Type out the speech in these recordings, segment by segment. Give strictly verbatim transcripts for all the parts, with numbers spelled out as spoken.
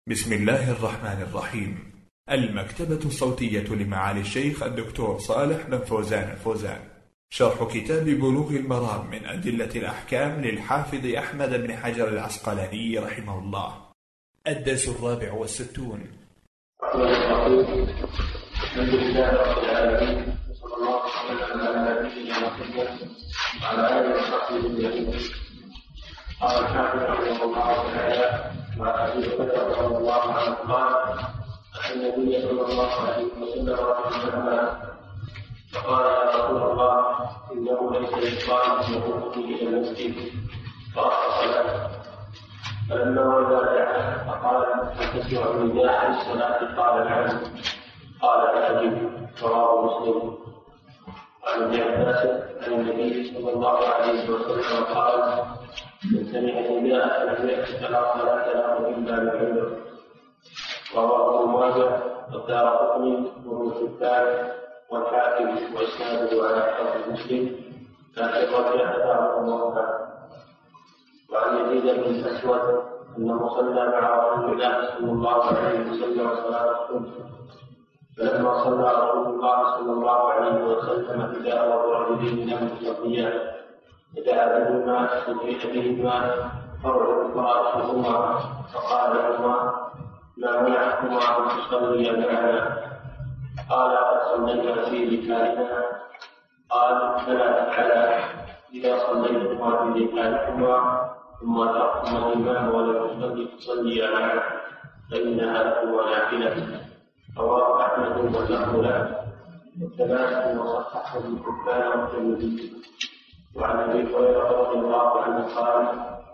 بسم الله الرحمن الرحيم. المكتبة الصوتية لمعالي الشيخ الدكتور صالح بن فوزان الفوزان، شرح كتاب بلوغ المرام من أدلة الأحكام للحافظ أحمد بن حجر العسقلاني رحمه الله. الدرس الرابع والستون. الحمد لله رب العالمين، وصلى الله وسلم على نبينا محمد وعلى آله وصحبه أجمعين. قال الحافظ رحمه الله تعالى: وعن أبي هريرة رضي الله عنه قال: أتى النبي صلى الله عليه وسلم رجل فقال: يا رسول الله، إنه ليس للصائم يخرج إلى المسجد فرخص له. فلما ولى دعاه فقال: هل تسمع النداء في الصلاة؟ قال: نعم. قال: فأجب. رواه مسلم. عن ابن عباس عن النبي صلى الله عليه وسلم قال: من سمع النداء فلم يأت فلا صلاة له إلا بعذر. رواه ابن ماجه والدارقطني وابن حبان والحاكم وإسناده على شرط مسلم، لكن رجع داره موقع. وعن يزيد بن الأسود أنه صلى مع رسول الله صلى الله عليه وسلم صلاة الصبح، فلما صلى رسول الله صلى الله عليه وسلم نداء الرجلين لم يصليان فدعا بهما فجيء بهما فرجت امرأتهما فقال لهما: ما منعكما أن تصليا معنا؟ قال: قد صلينا في ركابنا. قال: فلا تفعلا. إذا صليتما في ركابكما ثم تركتما الإمام ولم يصلي فصليا معه فإنها لكما نافلة. رواه أحمد واللفظ له والثلاثة وصححه ابن حبان والترمذي. وعن أبي هريرة رضي الله عنه قال: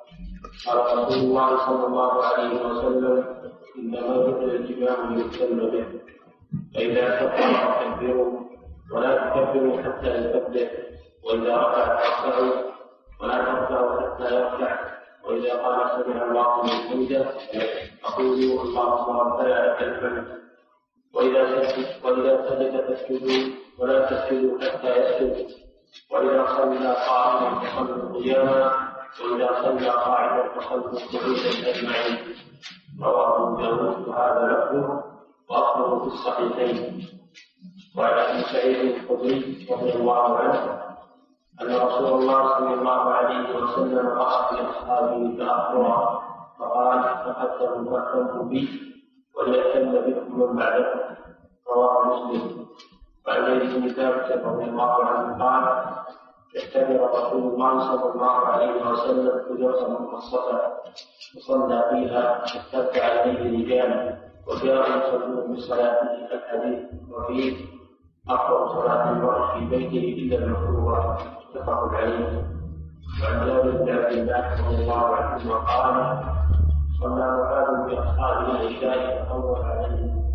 قال رسول الله صلى الله عليه وسلم: إنما ذكر الإمام يهتم به، فإذا كبر فكبروا ولا تكبروا حتى يكبر، وإذا رفع فارفعوا ولا ترفعوا حتى يرفع، وإذا قال سمع الله من حمده فقولوا اللهم ربنا لك الحمد، وإذا سجد وإذا سجد فاسجدوا ولا تسجدوا حتى يسجد، وإذا صلى قائما فصلوا قياما، وإذا صلى قاعدا فصلوا قعودا أجمعين. رواه أبو داود وهذا لفظه وأصله في الصحيحين. وعن أبي سعيد الخدري رضي الله عنه أن رسول الله صلى الله عليه وسلم رأى في أصحابه تأخرا فقال: تقدموا فاهتموا بي وليهتم بكم من بعدكم. رواه مسلم. وعن زيد بن ثابت رضي الله عنه قال: اعتبر رسول الله صلى الله عليه وسلم حجرة مخصصة وصلى فيها فارتفع إليه رجال وجاءوا يصلون بصلاته الحديث وفيه: أفضل صلاة المرء في بيته إلا المكروه. متفق عليه. وعن جابر بن عبد الله رضي الله عنه قال: صلى معاذ بأصحابه العشاء فطول عليهم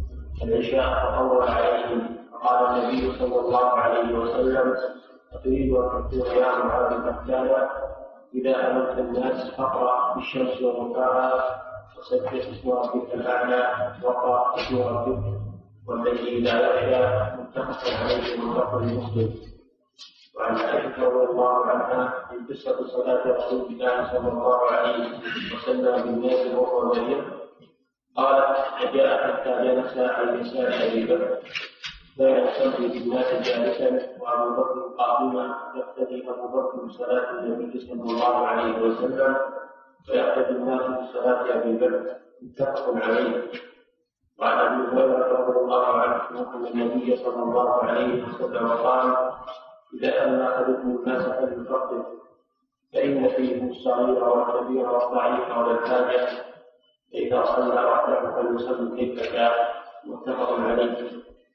العشاء فطول عليهم فقال النبي صلى الله عليه وسلم: أتريد أن تكون يا معاذ قتالا؟ إذا أمرت الناس فاقرأ بالشمس وضحاها وسبح اسم ربك الأعلى واقرأ اسم ربك والذي لا يخشى. متفق عليه من لفظ مسلم. وعن عائشة رضي الله عنها في قصة صلاة رسول الله صلى الله عليه وسلم بالناس وهو مريم قالت: فجاء حتى جلس على يسار أبي بكر كان يصلي بالناس جالسا وأبو بكر قائما يقتدي أبو بكر بصلاة النبي صلى الله عليه وسلم ويقتدي الناس بصلاة أبي بكر. متفق عليه. وعن أبي هريرة رضي الله عنه أن النبي صلى الله عليه وسلم قال: إذا أمن أحدكم الناس فليفقه، فإن فيهم الصغير والكبير والضعيف والحاجة، فإذا صلى وحده فليصلي كيف شاء. متفق عليه.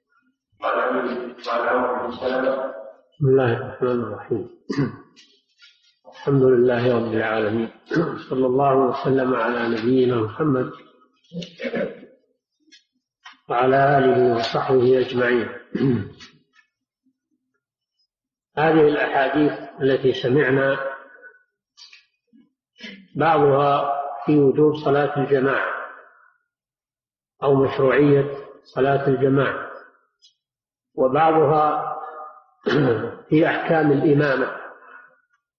وعن عمرو بن سلمة. بسم الله الرحمن الرحيم. الحمد لله رب العالمين، صلى الله وسلم على نبينا محمد وعلى آله وصحبه أجمعين. هذه الأحاديث التي سمعنا بعضها في وجوب صلاة الجماعة أو مشروعية صلاة الجماعة، وبعضها في أحكام الإمامة.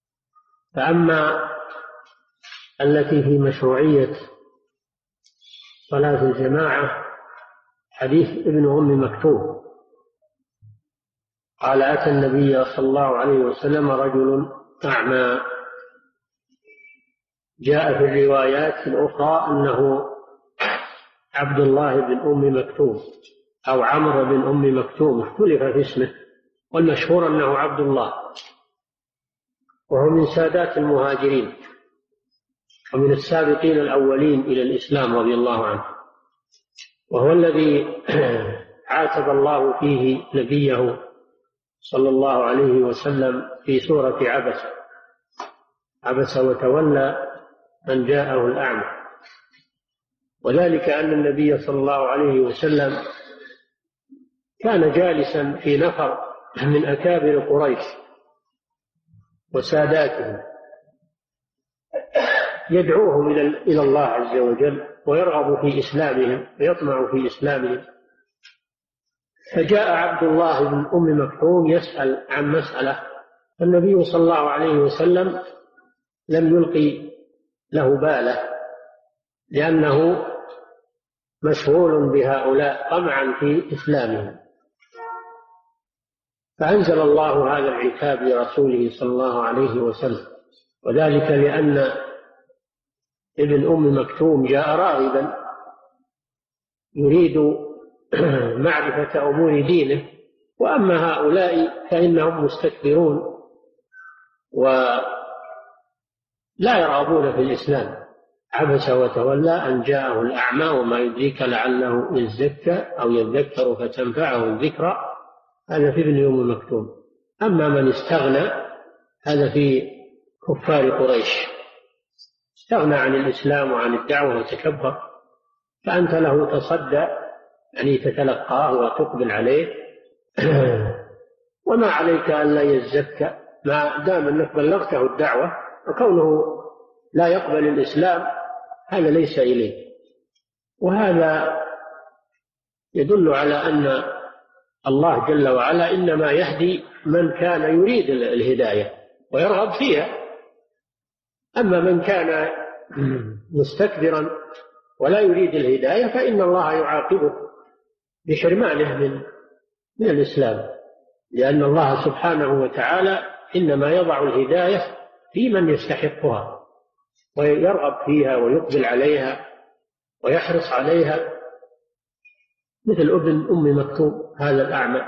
فأما التي في مشروعية صلاة الجماعة حديث ابن أم مكتوم قال: أتى النبي صلى الله عليه وسلم رجل أعمى. جاء في الروايات الأخرى أنه عبد الله بن أم مكتوم أو عمرو بن أم مكتوم، اختلف في اسمه، والمشهور أنه عبد الله، وهو من سادات المهاجرين ومن السابقين الأولين إلى الإسلام رضي الله عنه، وهو الذي عاتب الله فيه نبيه صلى الله عليه وسلم في سورة عبس عبس وتولى أن جاءه الأعمى. وذلك أن النبي صلى الله عليه وسلم كان جالسا في نفر من أكابر قريش وساداتهم يدعوهم إلى الله عز وجل ويرغب في إسلامهم ويطمع في إسلامهم، فجاء عبد الله بن أم مكتوم يسأل عن مسألة، النبي صلى الله عليه وسلم لم يلقي له باله لأنه مشغول بهؤلاء طمعا في إسلامهم، فأنزل الله هذا العتاب لرسوله صلى الله عليه وسلم، وذلك لأن ابن أم مكتوم جاء راغبا يريد معرفة أمور دينه، وأما هؤلاء فإنهم مستكبرون ولا يرغبون في الإسلام. عبس وتولى أن جاءه الأعمى وما يدريك لعله يزكى أو يذكر فتنفعه الذكرى، هذا في ابن أم مكتوم. أما من استغنى هذا في كفار قريش، استغنى عن الإسلام وعن الدعوة وتكبر، فأنت له تصدى، يعني تتلقاه وتقبل عليه وما عليك أن لا يزكى ما دام أنك بلغته الدعوة، وكونه لا يقبل الإسلام هذا ليس إليه. وهذا يدل على أن الله جل وعلا إنما يهدي من كان يريد الهداية ويرغب فيها، أما من كان مستكبرا ولا يريد الهداية فإن الله يعاقبه بحرمانه من من الإسلام، لأن الله سبحانه وتعالى إنما يضع الهداية في من يستحقها ويرغب فيها ويقبل عليها ويحرص عليها، مثل ابن أم مكتوم هذا الأعمى.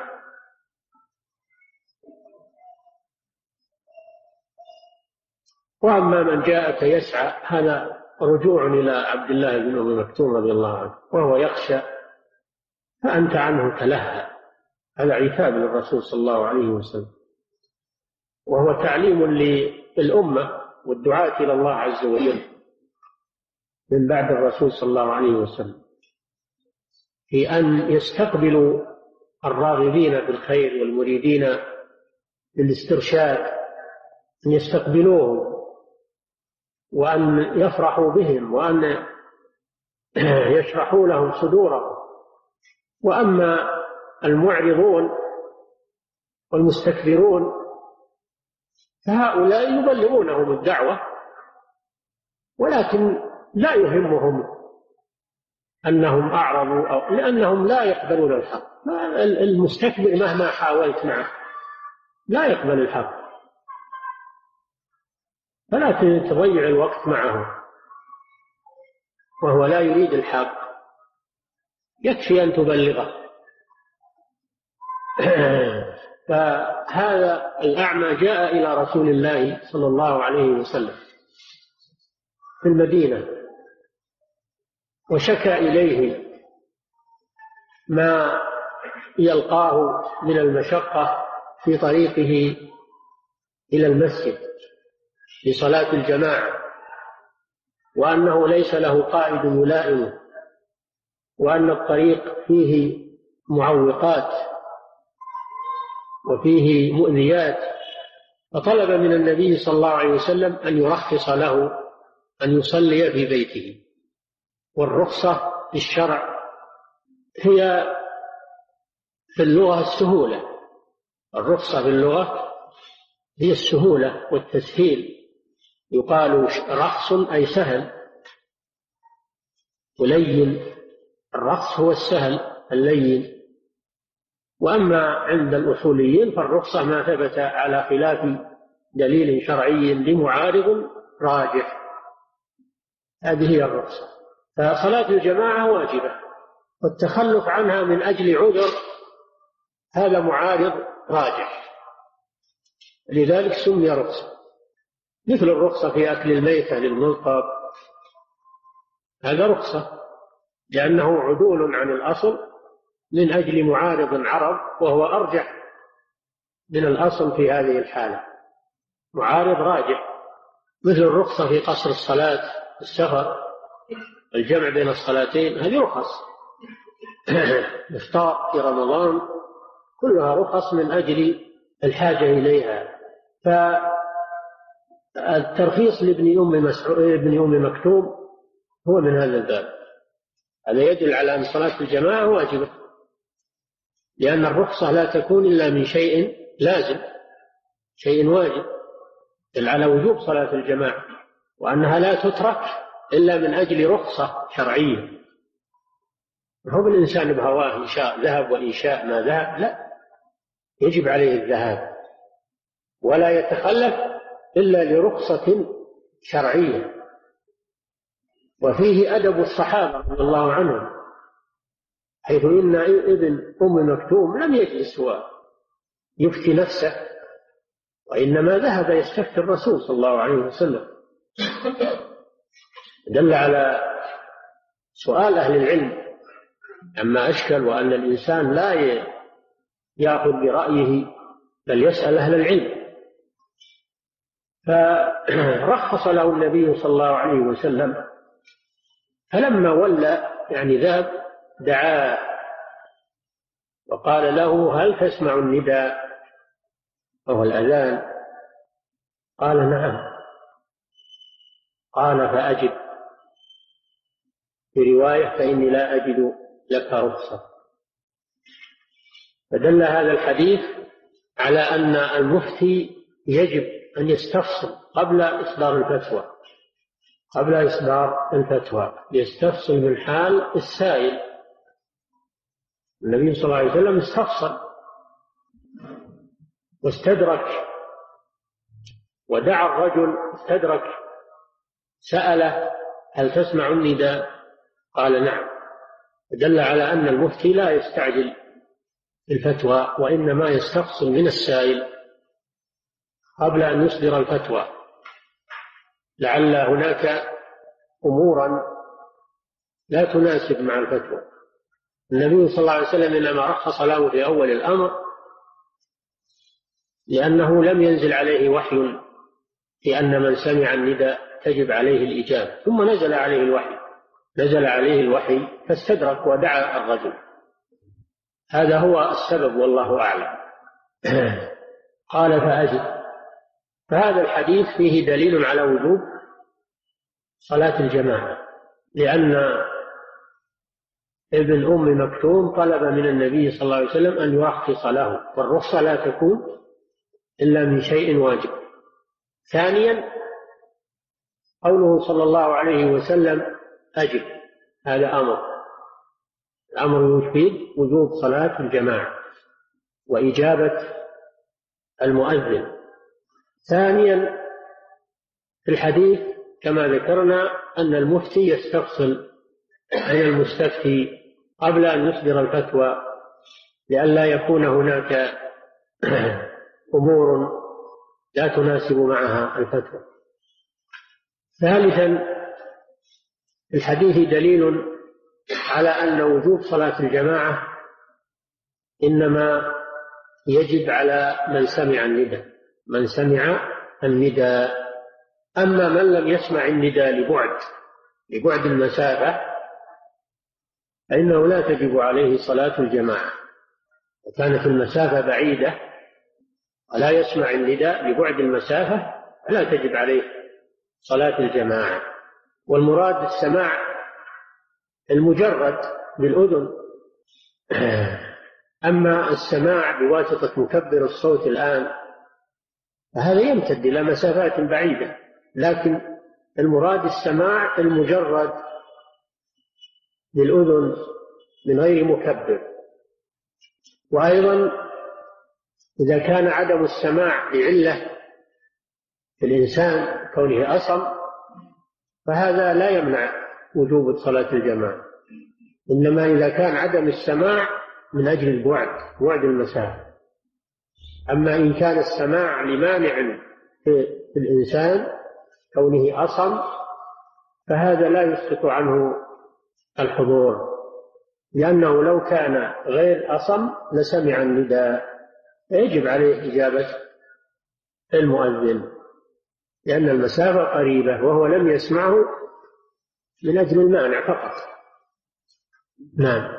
وأما من جاءك يسعى هذا رجوع إلى عبد الله بن أم مكتوم رضي الله عنه وهو يخشى فأنت عنه تلهى، هذا عتاب للرسول صلى الله عليه وسلم، وهو تعليم للأمة والدعاة إلى الله عز وجل من بعد الرسول صلى الله عليه وسلم في أن يستقبلوا الراغبين في الخير والمريدين للاسترشاد، أن يستقبلوهم وأن يفرحوا بهم وأن يشرحوا لهم صدورهم. وأما المعرضون والمستكبرون فهؤلاء يبلغونهم الدعوة ولكن لا يهمهم أنهم أعرضوا أو لأنهم لا يقبلون الحق. المستكبر مهما حاولت معه لا يقبل الحق، فلا تضيع الوقت معه وهو لا يريد الحق، يكفي أن تبلغه. فهذا الأعمى جاء إلى رسول الله صلى الله عليه وسلم في المدينة وشكى إليه ما يلقاه من المشقة في طريقه إلى المسجد لصلاة الجماعة، وأنه ليس له قائد يلائمه، وأن الطريق فيه معوقات وفيه مؤذيات، فطلب من النبي صلى الله عليه وسلم أن يرخص له أن يصلي في بيته. والرخصة في الشرع هي في اللغة السهولة، الرخصة في اللغة هي السهولة والتسهيل، يقال رخص أي سهل ولين الرخص هو السهل اللين. وأما عند الأصوليين فالرخصة ما ثبت على خلاف دليل شرعي لمعارض راجح، هذه هي الرخصة. فصلاة الجماعة واجبة، والتخلف عنها من أجل عذر هذا معارض راجح، لذلك سمي رخصة. مثل الرخصة في أكل الميتة للملقب، هذا رخصة لأنه عدول عن الأصل من أجل معارض عرض، وهو أرجح من الأصل في هذه الحالة، معارض راجح. مثل الرخصة في قصر الصلاة، السفر، الجمع بين الصلاتين، هذه رخص. الإفطار في رمضان، كلها رخص من أجل الحاجة إليها. فالترخيص لابن أم مسعود ابن أم مكتوم هو من هذا الباب. هذا يدل على أن صلاة الجماعة واجبة، لأن الرخصة لا تكون إلا من شيء لازم، شيء واجب، دل على وجوب صلاة الجماعة، وأنها لا تترك إلا من أجل رخصة شرعية. هو الإنسان بهواه إن شاء ذهب وإن شاء ما ذهب، لا، يجب عليه الذهاب، ولا يتخلف إلا لرخصة شرعية. وفيه أدب الصحابة رضي الله عنهم، حيث إن ابن أم مكتوم لم يجلس ويفتي نفسه، وإنما ذهب يستفتي الرسول صلى الله عليه وسلم. دل على سؤال أهل العلم عما أشكل، وأن الإنسان لا يأخذ برأيه بل يسأل أهل العلم. فرخص له النبي صلى الله عليه وسلم، فلما ولى يعني ذهب دعاه وقال له: هل تسمع النداء وهو الأذان؟ قال: نعم. قال: فأجب. في رواية: فإني لا أجد لك رخصة. فدل هذا الحديث على أن المفتي يجب أن يستفصل قبل إصدار الفتوى، قبل إصدار الفتوى يستفصل من حال السائل. النبي صلى الله عليه وسلم استفصل واستدرك، ودعا الرجل استدرك، سأله: هل تسمع النداء؟ قال: نعم. دل على أن المفتي لا يستعجل الفتوى، وإنما يستفصل من السائل قبل أن يصدر الفتوى، لعل هناك أمورا لا تناسب مع الفتوى. النبي صلى الله عليه وسلم إنما رخص له في أول الأمر لأنه لم ينزل عليه وحي في أن من سمع النداء تجب عليه الإجابة، ثم نزل عليه الوحي نزل عليه الوحي فاستدرك ودعا الرجل. هذا هو السبب والله أعلم. قال: فأجب. فهذا الحديث فيه دليل على وجوب صلاة الجماعة، لأن ابن أم مكتوم طلب من النبي صلى الله عليه وسلم أن يرخص له، والرخصة لا تكون إلا من شيء واجب. ثانيا قوله صلى الله عليه وسلم: أجب، هذا أمر، الأمر يفيد وجوب صلاة الجماعة وإجابة المؤذن. ثانيا في الحديث كما ذكرنا أن المفتي يستفصل عن المستفتي قبل أن يصدر الفتوى، لئلا يكون هناك أمور لا تناسب معها الفتوى. ثالثا في الحديث دليل على أن وجوب صلاة الجماعة إنما يجب على من سمع النداء، من سمع النداء. أما من لم يسمع النداء لبعد لبعد المسافة فإنه لا تجب عليه صلاة الجماعة. وكانت المسافة بعيدة ولا يسمع النداء لبعد المسافة فلا تجب عليه صلاة الجماعة. والمراد السماع المجرد بالأذن، أما السماع بواسطة مكبر الصوت الآن فهذا يمتد إلى مسافات بعيدة، لكن المراد السماع المجرد بالأذن من غير مكبر. وأيضا إذا كان عدم السماع لعلة في الإنسان كونه أصم فهذا لا يمنع وجوب صلاة الجماعة، إنما إذا كان عدم السماع من أجل البعد بعد المسافة. أما إن كان السماع لمانع في الإنسان كونه أصم فهذا لا يسقط عنه الحضور، لأنه لو كان غير أصم لسمع النداء يجب عليه إجابة المؤذن، لأن المسافة قريبة وهو لم يسمعه من أجل المانع فقط. نعم.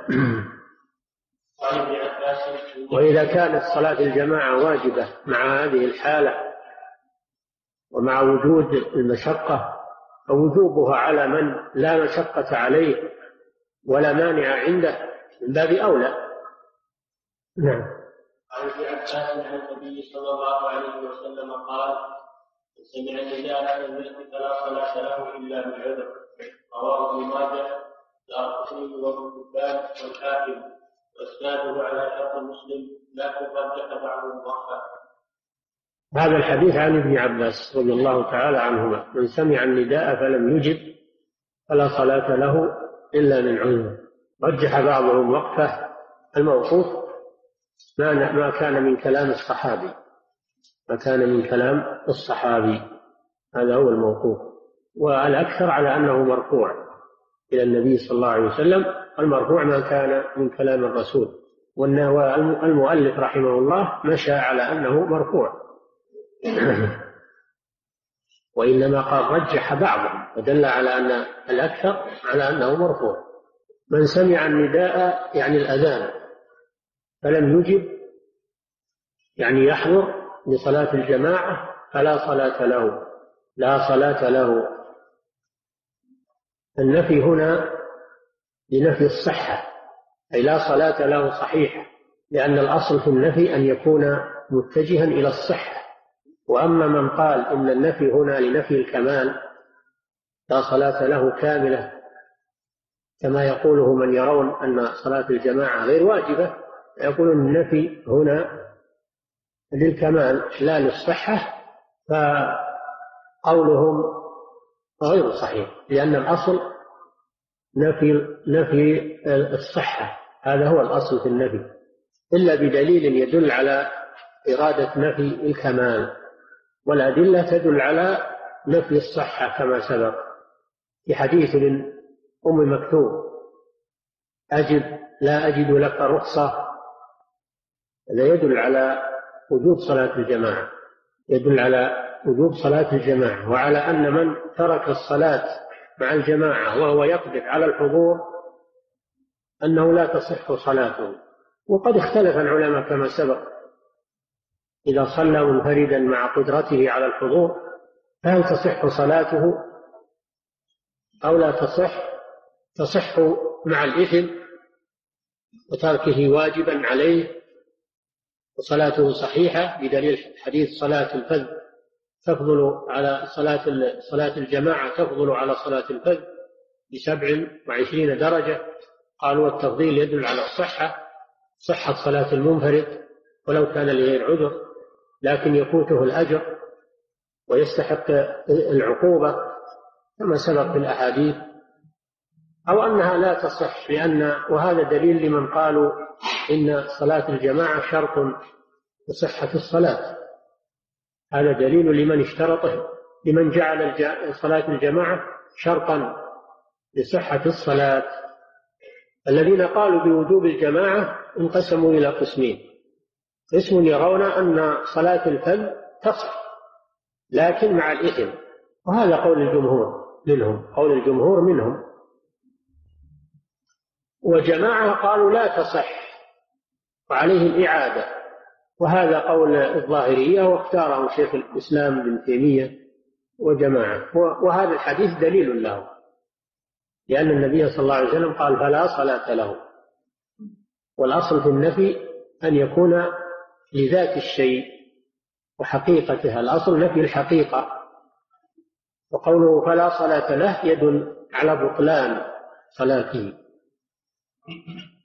وإذا كانت صلاة الجماعة واجبة مع هذه الحالة ومع وجود المشقة فوجوبها على من لا مشقة عليه ولا مانع عنده من باب أولى. نعم. عن ابن عباس عن النبي صلى الله عليه وسلم قال: من سمع النداء فلم يأت فلا صلاة له إلا بالعذر. رواه ابن ماجه والدارقطني وابن حبان والحاكم واسناده على شرط مسلم لكن رجح بعضهم ضعفه. هذا الحديث عن ابن عباس رضي الله تعالى عنهما: من سمع النداء فلم يجب فلا صلاة له إلا من عذر. رجح بعضهم وقفه الموقوف ما كان من كلام الصحابي، ما كان من كلام الصحابي هذا هو الموقوف، والأكثر على أنه مرفوع إلى النبي صلى الله عليه وسلم. المرفوع ما كان من كلام الرسول، والمؤلف رحمه الله مشى على أنه مرفوع وإنما قال رجح بعضهم ودل على أن الأكثر على أنه مرفوع. من سمع النداء يعني الأذان فلم يجب يعني يحضر لصلاة الجماعة فلا صلاة له، لا صلاة له. النفي هنا لنفي الصحة، أي لا صلاة له صحيحة، لأن الأصل في النفي أن يكون متجها إلى الصحة. وأما من قال إن النفي هنا لنفي الكمال لا صلاة له كاملة كما يقوله من يرون أن صلاة الجماعة غير واجبة، يقولون النفي هنا للكمال لا للصحة، فقولهم غير صحيح، لأن الأصل نفي نفي الصحة، هذا هو الأصل في النفي، إلا بدليل يدل على إرادة نفي الكمال، والأدلة تدل على نفي الصحة كما سبق في حديث أم مكتوم: أجد لا أجد لك رخصة. هذا يدل على وجوب صلاة الجماعة، يدل على وجوب صلاة الجماعة، وعلى أن من ترك الصلاة مع الجماعة وهو يقدر على الحضور أنه لا تصح صلاته. وقد اختلف العلماء كما سبق، إذا صلى منفردا مع قدرته على الحضور فهل تصح صلاته أو لا تصح؟ تصح مع الإثم وتركه واجبا عليه وصلاته صحيحة، بدليل حديث صلاة الفذ تفضل على صلاة صلاة الجماعة تفضل على صلاة الفذ بسبع وعشرين درجة. قالوا التفضيل يدل على الصحة، صحة صلاة المنفرد ولو كان لغير عذر، لكن يفوته الأجر ويستحق العقوبة كما سبق في الأحاديث، أو أنها لا تصح، لأن وهذا دليل لمن قالوا إن صلاة الجماعة شرط لصحة الصلاة. هذا دليل لمن اشترطه، لمن جعل صلاة الجماعة شرطا لصحة الصلاة. الذين قالوا بوجوب الجماعة انقسموا إلى قسمين: قسم يرون أن صلاة الفذ تصح لكن مع الإثم، وهذا قول الجمهور منهم قول الجمهور منهم وجماعة قالوا لا تصح وعليه الإعادة، وهذا قول الظاهرية واختاره شيخ الإسلام ابن تيمية وجماعة. وهذا الحديث دليل له، لأن النبي صلى الله عليه وسلم قال فلا صلاة له. والأصل في النفي أن يكون لذات الشيء وحقيقتها، الأصل نفي الحقيقة، وقوله فلا صلاة له يدل على بطلان صلاته.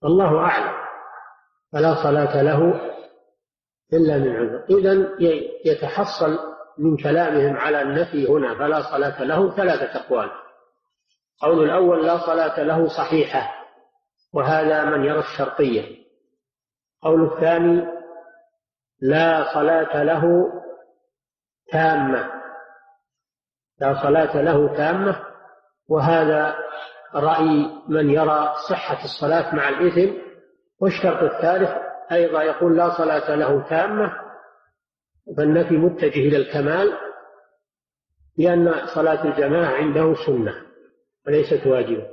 الله أعلم. فلا صلاة له إلا من عذر. إذن يتحصل من كلامهم على النفي هنا فلا صلاة له ثلاثة أقوال. قول الأول لا صلاة له صحيحة، وهذا من يرى الشرطية. قول الثاني لا صلاة له تامة، لا صلاة له تامة، وهذا رأي من يرى صحة الصلاة مع الإثم. والشرط الثالث أيضا يقول لا صلاة له تامة، فالنفي متجه إلى الكمال، لأن صلاة الجماعة عنده سنة وليست واجبة.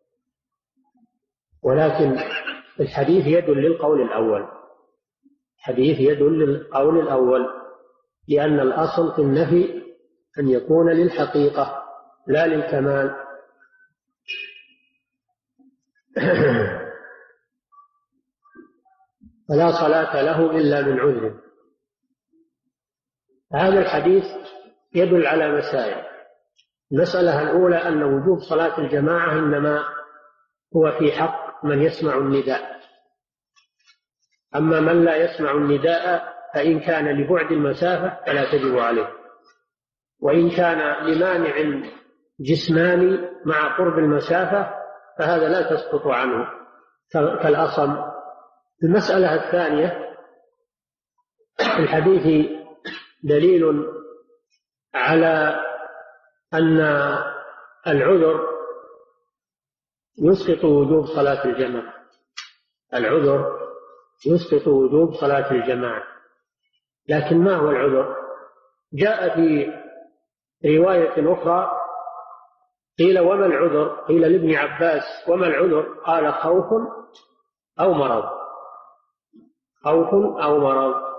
ولكن الحديث يدل للقول الأول، الحديث يدل للقول الأول، لأن الأصل في النفي أن يكون للحقيقة لا للكمال. فلا صلاة له إلا من عذر. هذا الحديث يدل على مسائل. المسألة الأولى أن وجوب صلاة الجماعة إنما هو في حق من يسمع النداء، أما من لا يسمع النداء فإن كان لبعد المسافة فلا تجب عليه، وإن كان لمانع جسماني مع قرب المسافة فهذا لا تسقط عنه كالأصم. المسألة الثانية في الحديث دليل على أن العذر يسقط وجوب صلاة الجماعة، العذر يسقط وجوب صلاة الجماعة. لكن ما هو العذر؟ جاء في رواية أخرى قيل وما العذر؟ قيل لابن عباس وما العذر؟ قال خوف أو مرض، خوف أو مرض.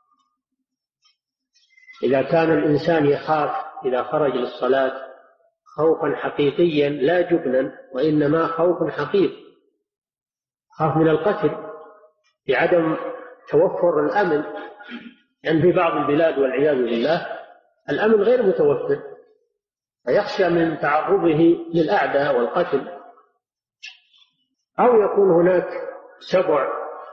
إذا كان الإنسان يخاف إذا خرج للصلاة خوفا حقيقيا لا جبنا، وإنما خوف حقيقي، خاف من القتل بعدم توفر الأمن، يعني في بعض البلاد والعياذ بالله الأمن غير متوفر، فيخشى من تعرضه للأعداء والقتل، أو يكون هناك سبع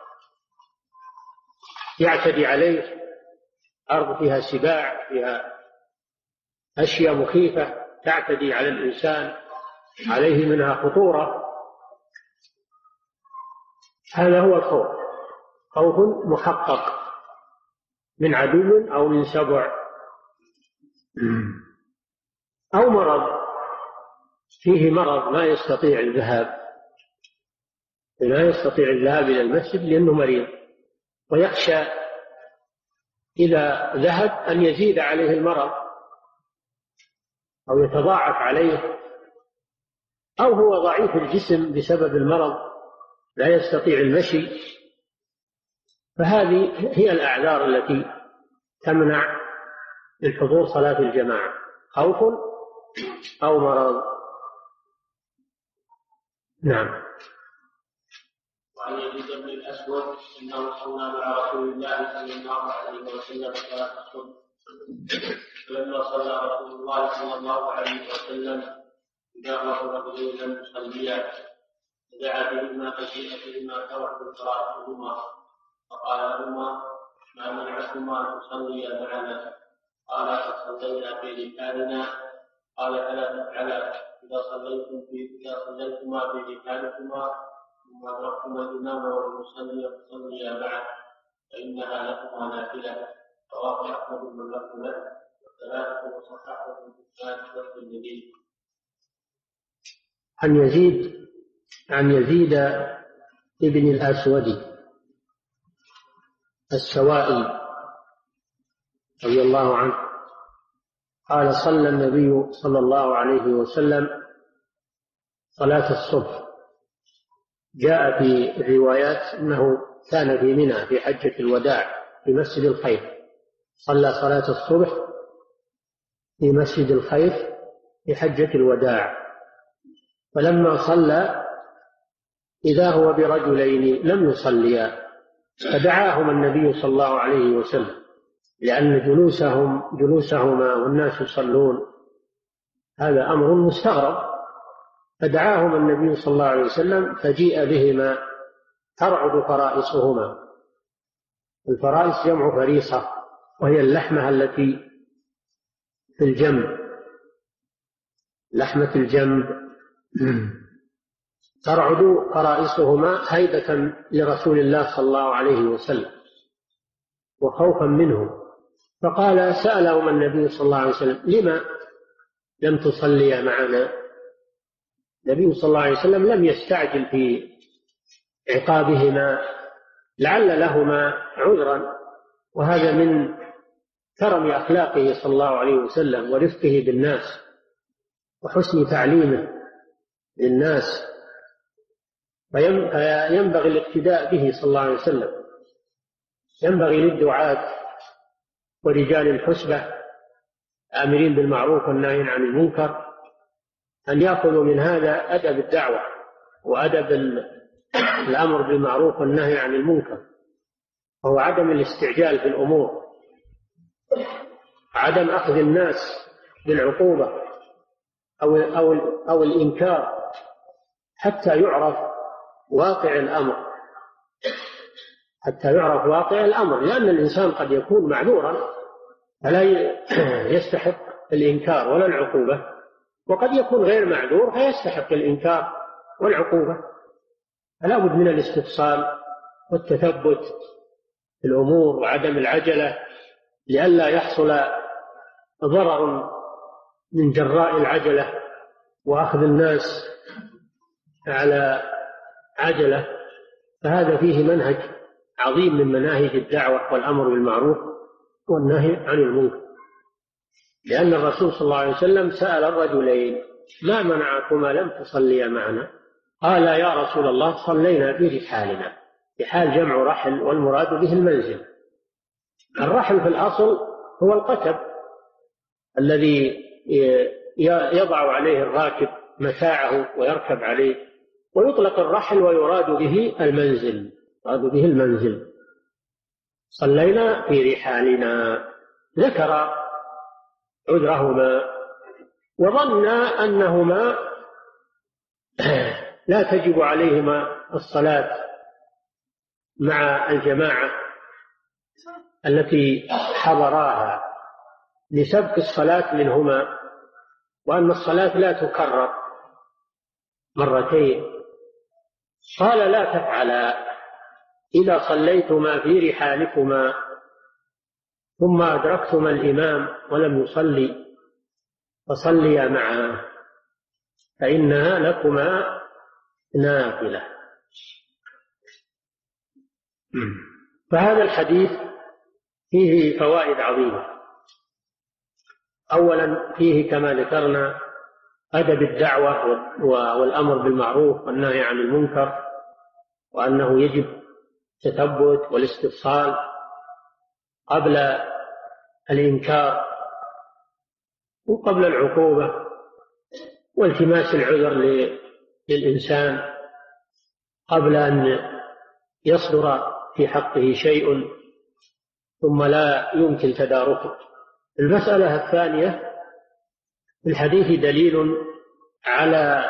يعتدي عليه، أرض فيها سباع، فيها أشياء مخيفة تعتدي على الإنسان عليه منها خطورة. هذا هو الخوف، خوف محقق من عدو أو من سبع، أو مرض، فيه مرض ما يستطيع الذهاب لا يستطيع الذهاب إلى المسجد لأنه مريض، ويخشى إذا ذهب أن يزيد عليه المرض أو يتضاعف عليه، أو هو ضعيف الجسم بسبب المرض لا يستطيع المشي. فهذه هي الأعذار التي تمنع من حضور صلاة الجماعة، خوف أو مرض. نعم. وعن يزيد بن الأسود أنه صلى مع رسول الله صلى الله عليه وسلم صلاة الصبح، فلما صلى رسول الله صلى الله عليه وسلم جاءه رجلين لم يصليا فدعا بهما فجيء توحد قراءتهما فقال لهما ما منعكما أن تصليا معنا؟ قال قد صلينا في ركابنا. قال فلا تفعلا، إذا صليتم في إذا صليتما في ركابكما ثم أدركتما الإمام والمصلي فصليا معه فإنها لكما نافلة. رواه أحمد بن لفظ والثلاثة وصححه البخاري والترمذي. عن يزيد عن يزيد ابن الأسود السوائي رضي الله عنه قال صلى النبي صلى الله عليه وسلم صلاة الصبح. جاء في الروايات أنه كان في منى في حجة الوداع في مسجد الخيف، صلى صلاة الصبح في مسجد الخيف في حجة الوداع. فلما صلى إذا هو برجلين لم يصليا فدعاهما النبي صلى الله عليه وسلم، لأن جلوسهم جلوسهما والناس يصلون هذا أمر مستغرب، فدعاهما النبي صلى الله عليه وسلم فجيء بهما ترعد فرائصهما. الفرائص جمع فريصة، وهي اللحمة التي في الجنب، لحمة الجنب. ترعد فرائصهما هيبة لرسول الله صلى الله عليه وسلم وخوفا منه. فقال سألهم النبي صلى الله عليه وسلم لما لم تصلي معنا؟ النبي صلى الله عليه وسلم لم يستعجل في عقابهما، لعل لهما عذرا، وهذا من كرم أخلاقه صلى الله عليه وسلم ورفقه بالناس وحسن تعليمه للناس، فينبغي الاقتداء به صلى الله عليه وسلم. ينبغي للدعاة ورجال الحسبة آمرين بالمعروف والناهين عن المنكر أن يأخذوا من هذا أدب الدعوة وأدب الأمر بالمعروف والنهي عن المنكر، وهو عدم الاستعجال في الأمور، عدم أخذ الناس بالعقوبة أو, أو, أو الإنكار حتى يعرف واقع الأمر حتى يعرف واقع الأمر لأن الإنسان قد يكون معذورا فلا يستحق الإنكار ولا العقوبة، وقد يكون غير معذور فيستحق الإنكار والعقوبة. فلا بد من الاستفصال والتثبت في الأمور وعدم العجلة لئلا يحصل ضرر من جراء العجلة وأخذ الناس على عجلة. فهذا فيه منهج عظيم من مناهج الدعوة والأمر بالمعروف والنهي عن المنكر، لأن الرسول صلى الله عليه وسلم سأل الرجلين ما منعكما لم تصليا معنا؟ قال يا رسول الله صلينا في رحالنا. رحال جمع رحل والمراد به المنزل. الرحل في الأصل هو القتب الذي يضع عليه الراكب متاعه ويركب عليه، ويطلق الرحل ويراد به المنزل يراد به المنزل. صلينا في رحالنا، ذكر عذرهما وظنا أنهما لا تجب عليهما الصلاة مع الجماعة التي حضراها لسبق الصلاة منهما، وأن الصلاة لا تكرر مرتين. قال لا تفعلا إذا صليتما في رحالكما ثم أدركتما الإمام ولم يصلي فصليا معه فإنها لكما نافلة. فهذا الحديث فيه فوائد عظيمة. أولا فيه كما ذكرنا أدب الدعوة والأمر بالمعروف والنهي عن المنكر، وأنه يجب التثبت والاستفصال قبل الإنكار وقبل العقوبة، والتماس العذر للإنسان قبل أن يصدر في حقه شيء ثم لا يمكن تداركه. المسألة الثانية في الحديث دليل على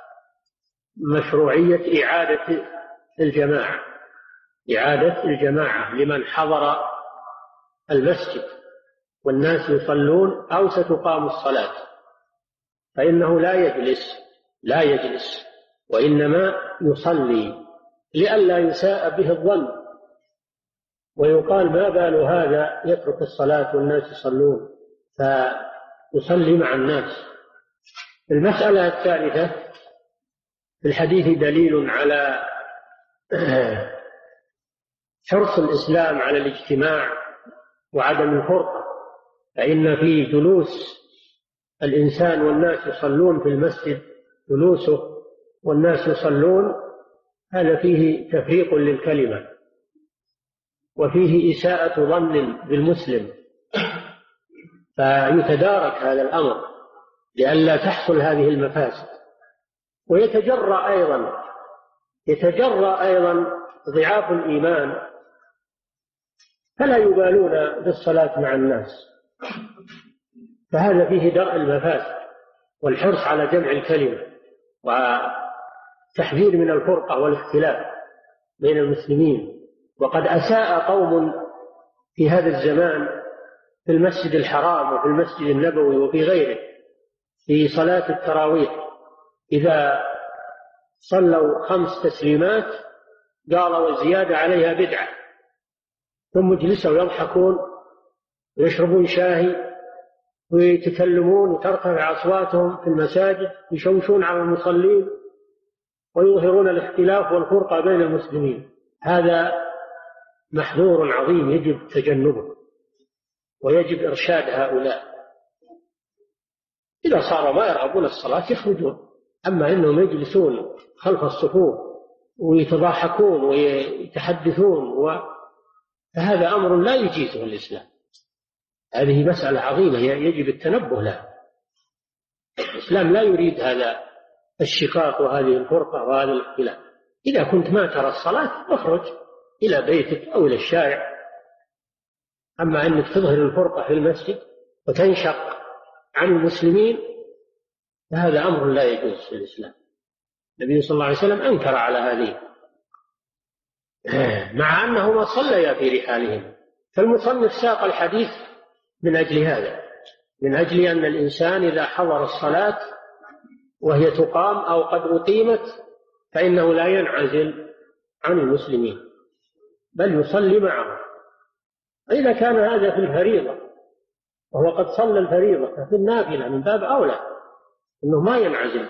مشروعية إعادة الجماعة إعادة الجماعة لمن حضر المسجد والناس يصلون أو ستقام الصلاة، فإنه لا يجلس لا يجلس وإنما يصلي لئلا يساء به الظن ويقال ما بال هذا يترك الصلاة والناس يصلون، فيصلي مع الناس. المسألة الثالثة في الحديث دليل على حرص الإسلام على الاجتماع وعدم الفرقة، فإن في جلوس الإنسان والناس يصلون في المسجد جلوسه والناس يصلون هذا فيه تفريق للكلمة وفيه إساءة ظن بالمسلم، فيتدارك هذا الأمر لئلا تحصل هذه المفاسد. ويتجرأ أيضا يتجرأ أيضا ضعاف الإيمان فلا يبالون بالصلاة مع الناس، فهذا فيه درء المفاسد والحرص على جمع الكلمة وتحذير من الفرقة والاختلاف. بين المسلمين. وقد أساء قوم في هذا الزمان في المسجد الحرام وفي المسجد النبوي وفي غيره في صلاة التراويح، إذا صلوا خمس تسليمات قالوا والزيادة عليها بدعة، ثم جلسوا يضحكون ويشربون شاهي ويتكلمون وترتفع أصواتهم في المساجد، يشوشون على المصلين ويظهرون الاختلاف والفرقة بين المسلمين. هذا محذور عظيم يجب تجنبه ويجب إرشاد هؤلاء. إذا صاروا ما يرغبون الصلاة يخرجون، أما إنهم يجلسون خلف الصفوف ويتضاحكون ويتحدثون فهذا أمر لا يجيزه الإسلام. هذه مسألة عظيمة يجب التنبه لها. الإسلام لا يريد هذا الشقاق وهذه الفرقة وهذا الاختلاف. إذا كنت ما ترى الصلاة اخرج إلى بيتك أو إلى الشارع، أما أنك تظهر الفرقة في المسجد وتنشق عن المسلمين فهذا أمر لا يجوز في الإسلام. النبي صلى الله عليه وسلم أنكر على هذه، مع أنهما صليا في رحالهم. فالمصنف ساق الحديث من أجل هذا، من أجل أن الإنسان إذا حضر الصلاة وهي تقام أو قد أقيمت فإنه لا ينعزل عن المسلمين بل يصلي معهم. إذا كان هذا في الفريضة وهو قد صلى الفريضة ففي النافلة من باب أولى أنه ما ينعزل.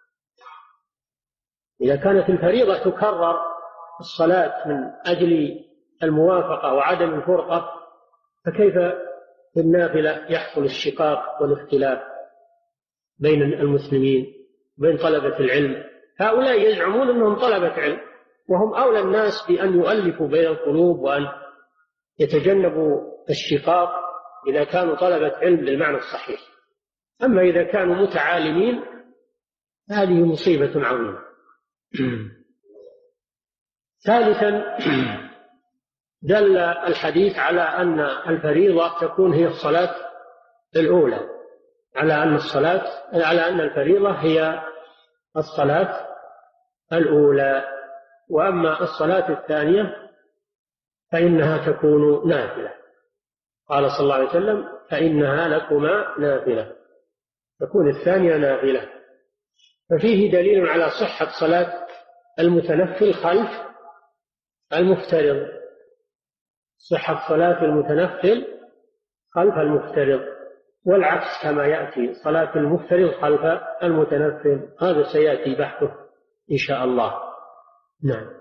إذا كانت الفريضة تكرر الصلاة من أجل الموافقة وعدم الفرقة فكيف في النافلة يحصل الشقاق والاختلاف بين المسلمين بين طلبة العلم؟ هؤلاء يزعمون أنهم طلبة علم وهم أولى الناس بأن يؤلفوا بين القلوب وأن يتجنبوا الشقاق إذا كانوا طلبة علم بالمعنى الصحيح. أما إذا كانوا متعالمين هذه مصيبة عظيمة. ثالثا دل الحديث على أن الفريضة تكون هي الصلاة الأولى، على أن الصلاة على أن الفريضة هي الصلاة الأولى، وأما الصلاة الثانية فإنها تكون نافلة. قال صلى الله عليه وسلم فإنها لكما نافلة، تكون الثانية نافلة. ففيه دليل على صحة صلاة المتنفل خلف المفترض، صحة صلاة المتنفل خلف المفترض، والعكس كما يأتي صلاة المفترض خلف المتنفل. هذا سيأتي بحثه إن شاء الله. نعم.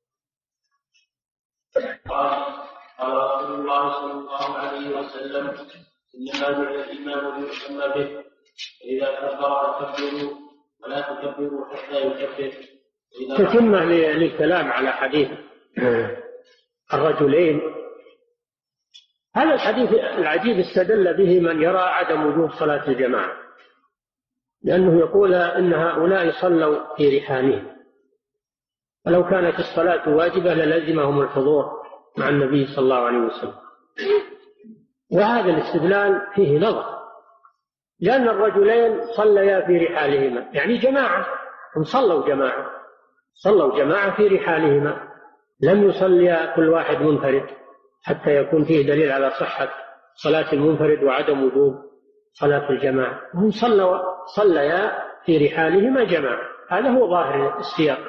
قال رسول الله صلى الله عليه وسلم إنما جعل الإمام ليؤتم به، فإذا كبر فكبروا ولا تكبروا حتى يكبر. تتمة للكلام على حديث الرجلين. هذا الحديث العجيب استدل به من يرى عدم وجوب صلاة الجماعة، لأنه يقول إن هؤلاء صلوا في رحالهم، ولو كانت الصلاة واجبة للزمهم الحضور مع النبي صلى الله عليه وسلم. وهذا الاستدلال فيه نظر، لأن الرجلين صليا في رحالهما يعني جماعة، هم صلوا جماعة، صلوا جماعة في رحالهما، لم يصليا كل واحد منفرد حتى يكون فيه دليل على صحة صلاة المنفرد وعدم وجوب صلاة الجماعة. هم صلوا صليا في رحالهما جماعة، هذا هو ظاهر السياق.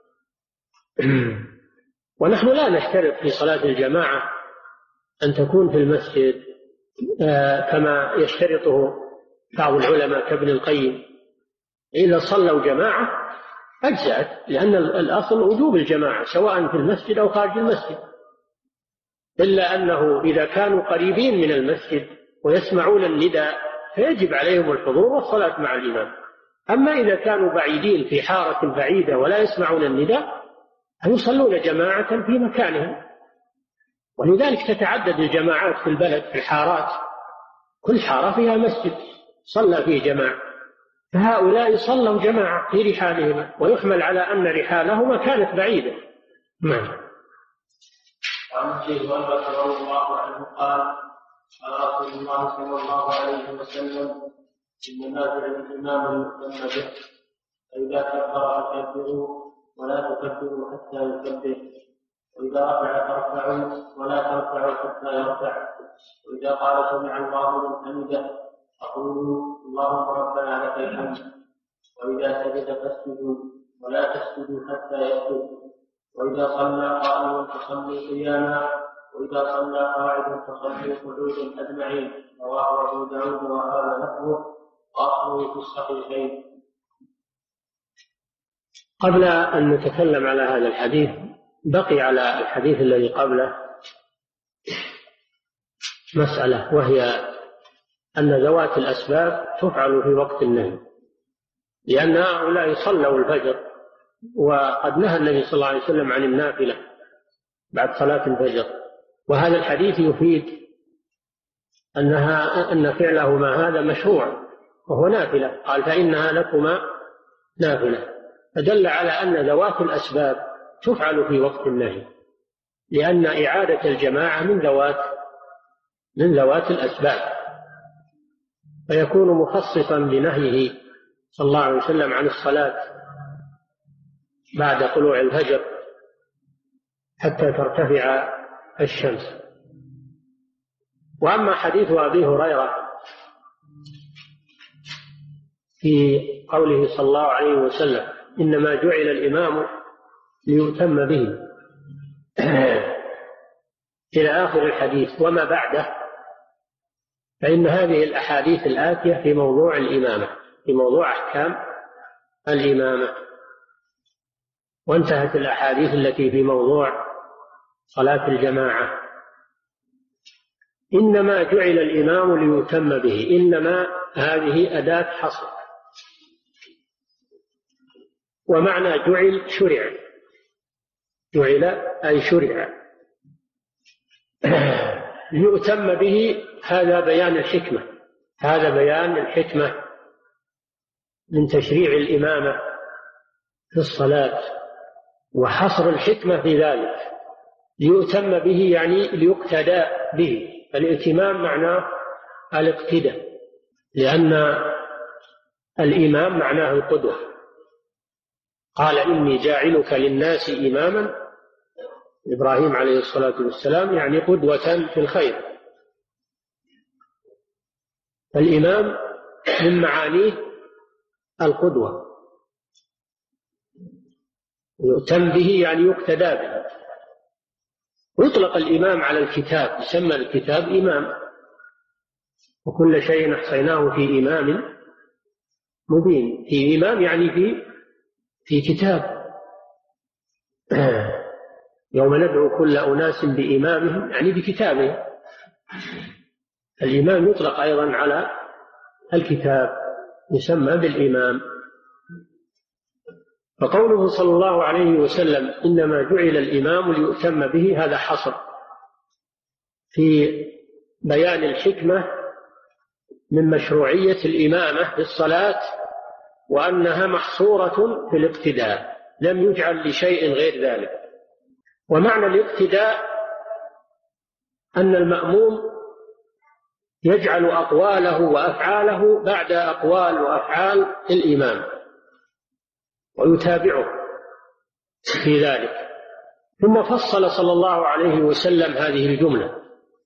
ونحن لا نشترط في صلاة الجماعة أن تكون في المسجد كما يشترطه بعض العلماء كابن القيم. إذا صلوا جماعة أجزأت، لأن الأصل وجوب الجماعة سواء في المسجد أو خارج المسجد، إلا أنه إذا كانوا قريبين من المسجد ويسمعون النداء فيجب عليهم الحضور والصلاة مع الإمام. أما إذا كانوا بعيدين في حارة بعيدة ولا يسمعون النداء فيصلون جماعة في مكانهم. ولذلك تتعدد الجماعات في البلد في الحارات، كل حارة فيها مسجد صلى فيه جماعة، فهؤلاء صلوا جماعة في رحالهما، ويحمل على أن رحالهما كانت بعيدة. نعم. وعن ابي هريره رضي الله عنه قال قال رسول الله صلى الله عليه وسلم انما جعل الامام يؤتم به، فاذا كبر فكبروا ولا تكبروا حتى يكبر، وإذا رفع فارفعوا ولا ترفعوا حتى يرفع، وإذا قال سمع الله لمن حمده فقولوا اللهم ربنا لك الحمد، وإذا سجد فاسجدوا ولا تسجدوا حتى يسجد، وإذا صلى قائما فصلوا قياما، وإذا صلى قاعدا فصلوا قعودا أجمعين. رواه أبو داود وهذا لفظه وأصله في الصحيحين. قبل أن نتكلم على هذا الحديث بقي على الحديث الذي قبله مسألة، وهي أن ذوات الأسباب تفعل في وقت النهي، لأن هؤلاء صلوا الفجر وقد نهى النبي صلى الله عليه وسلم عن النافلة بعد صلاة الفجر، وهذا الحديث يفيد أنها أن فعلهما هذا مشروع وهو نافلة، قال فإنها لكما نافلة، فدل على أن ذوات الأسباب تفعل في وقت النهي، لأن إعادة الجماعة من ذوات من ذوات الأسباب، فيكون مخصصا لنهيه صلى الله عليه وسلم عن الصلاة بعد طلوع الفجر حتى ترتفع الشمس. وأما حديث أبي هريرة في قوله صلى الله عليه وسلم إنما جعل الإمام ليؤتم به إلى آخر الحديث وما بعده، فإن هذه الأحاديث الآتية في موضوع الإمامة، في موضوع أحكام الإمامة، وانتهت الأحاديث التي في موضوع صلاة الجماعة. إنما جعل الإمام ليؤتم به، إنما هذه أداة حصر، ومعنى جعل شرع، جعل أي شرع ليؤتم به، هذا بيان الحكمة، هذا بيان الحكمة من تشريع الإمامة في الصلاة، وحصر الحكمة في ذلك. ليؤتم به يعني ليقتدى به، الائتمام معناه الاقتداء، لأن الإمام معناه القدوة. قال إني جاعلك للناس إماما، إبراهيم عليه الصلاة والسلام يعني قدوة في الخير. فالإمام من معانيه القدوة، يؤتم به يعني يقتدى به. ويطلق الإمام على الكتاب، يسمى الكتاب إمام، وكل شيء أحصيناه في إمام مبين. في إمام يعني في في كتاب. يوم ندعو كل أناس بإمامهم يعني بكتابهم. الإمام يطلق أيضا على الكتاب، يسمى بالإمام. فقوله صلى الله عليه وسلم إنما جعل الإمام ليؤتم به، هذا حصر في بيان الحكمة من مشروعية الإمامة في الصلاة، وأنها محصورة في الاقتداء، لم يجعل لشيء غير ذلك. ومعنى الاقتداء أن المأموم يجعل أقواله وأفعاله بعد أقوال وأفعال الإمام ويتابعه في ذلك. ثم فصل صلى الله عليه وسلم هذه الجملة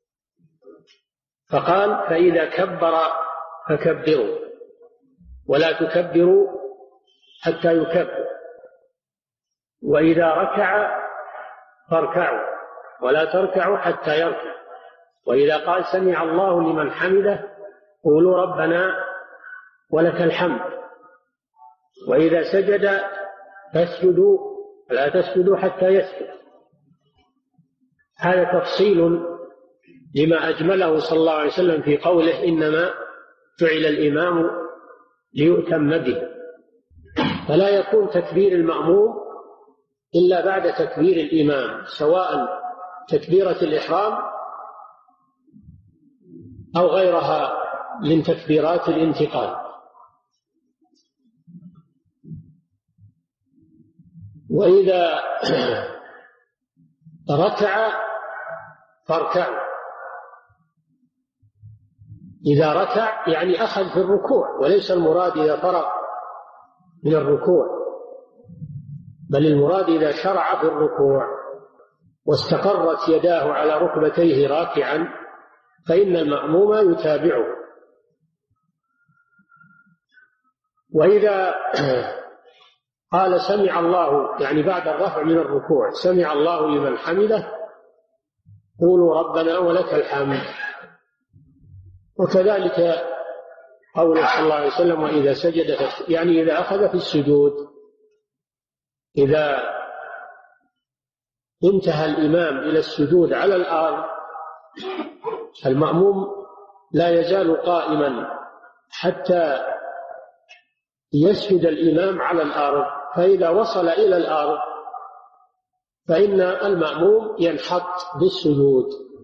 فقال فإذا كبر فكبروا ولا تكبروا حتى يكبر، وإذا ركع فاركعوا ولا تركعوا حتى يركع، وإذا قال سمع الله لمن حمده قولوا ربنا ولك الحمد، وإذا سجد فاسجدوا ولا تسجدوا حتى يسجد. هذا تفصيل لما أجمله صلى الله عليه وسلم في قوله إنما جعل الإمام ليؤتم به، فلا يكون تكبير المأموم إلا بعد تكبير الإمام، سواء تكبيرة الإحرام أو غيرها من تكبيرات الانتقال. وإذا ركع فاركعوا، إذا ركع يعني أخذ في الركوع، وليس المراد إذا فرغ من الركوع، بل المراد إذا شرع في الركوع. واستقرت يداه على ركبتيه راكعا فإن المأموم يتابعه. وإذا قال سمع الله، يعني بعد الرفع من الركوع، سمع الله لمن حمده، قولوا ربنا ولك الحمد. وكذلك قوله صلى الله عليه وسلم وإذا سجد، يعني إذا أخذ في السجود، إذا انتهى الإمام إلى السجود على الأرض، المأموم لا يزال قائما حتى يسجد الإمام على الأرض، فإذا وصل إلى الأرض فإن المأموم ينحط بالسجود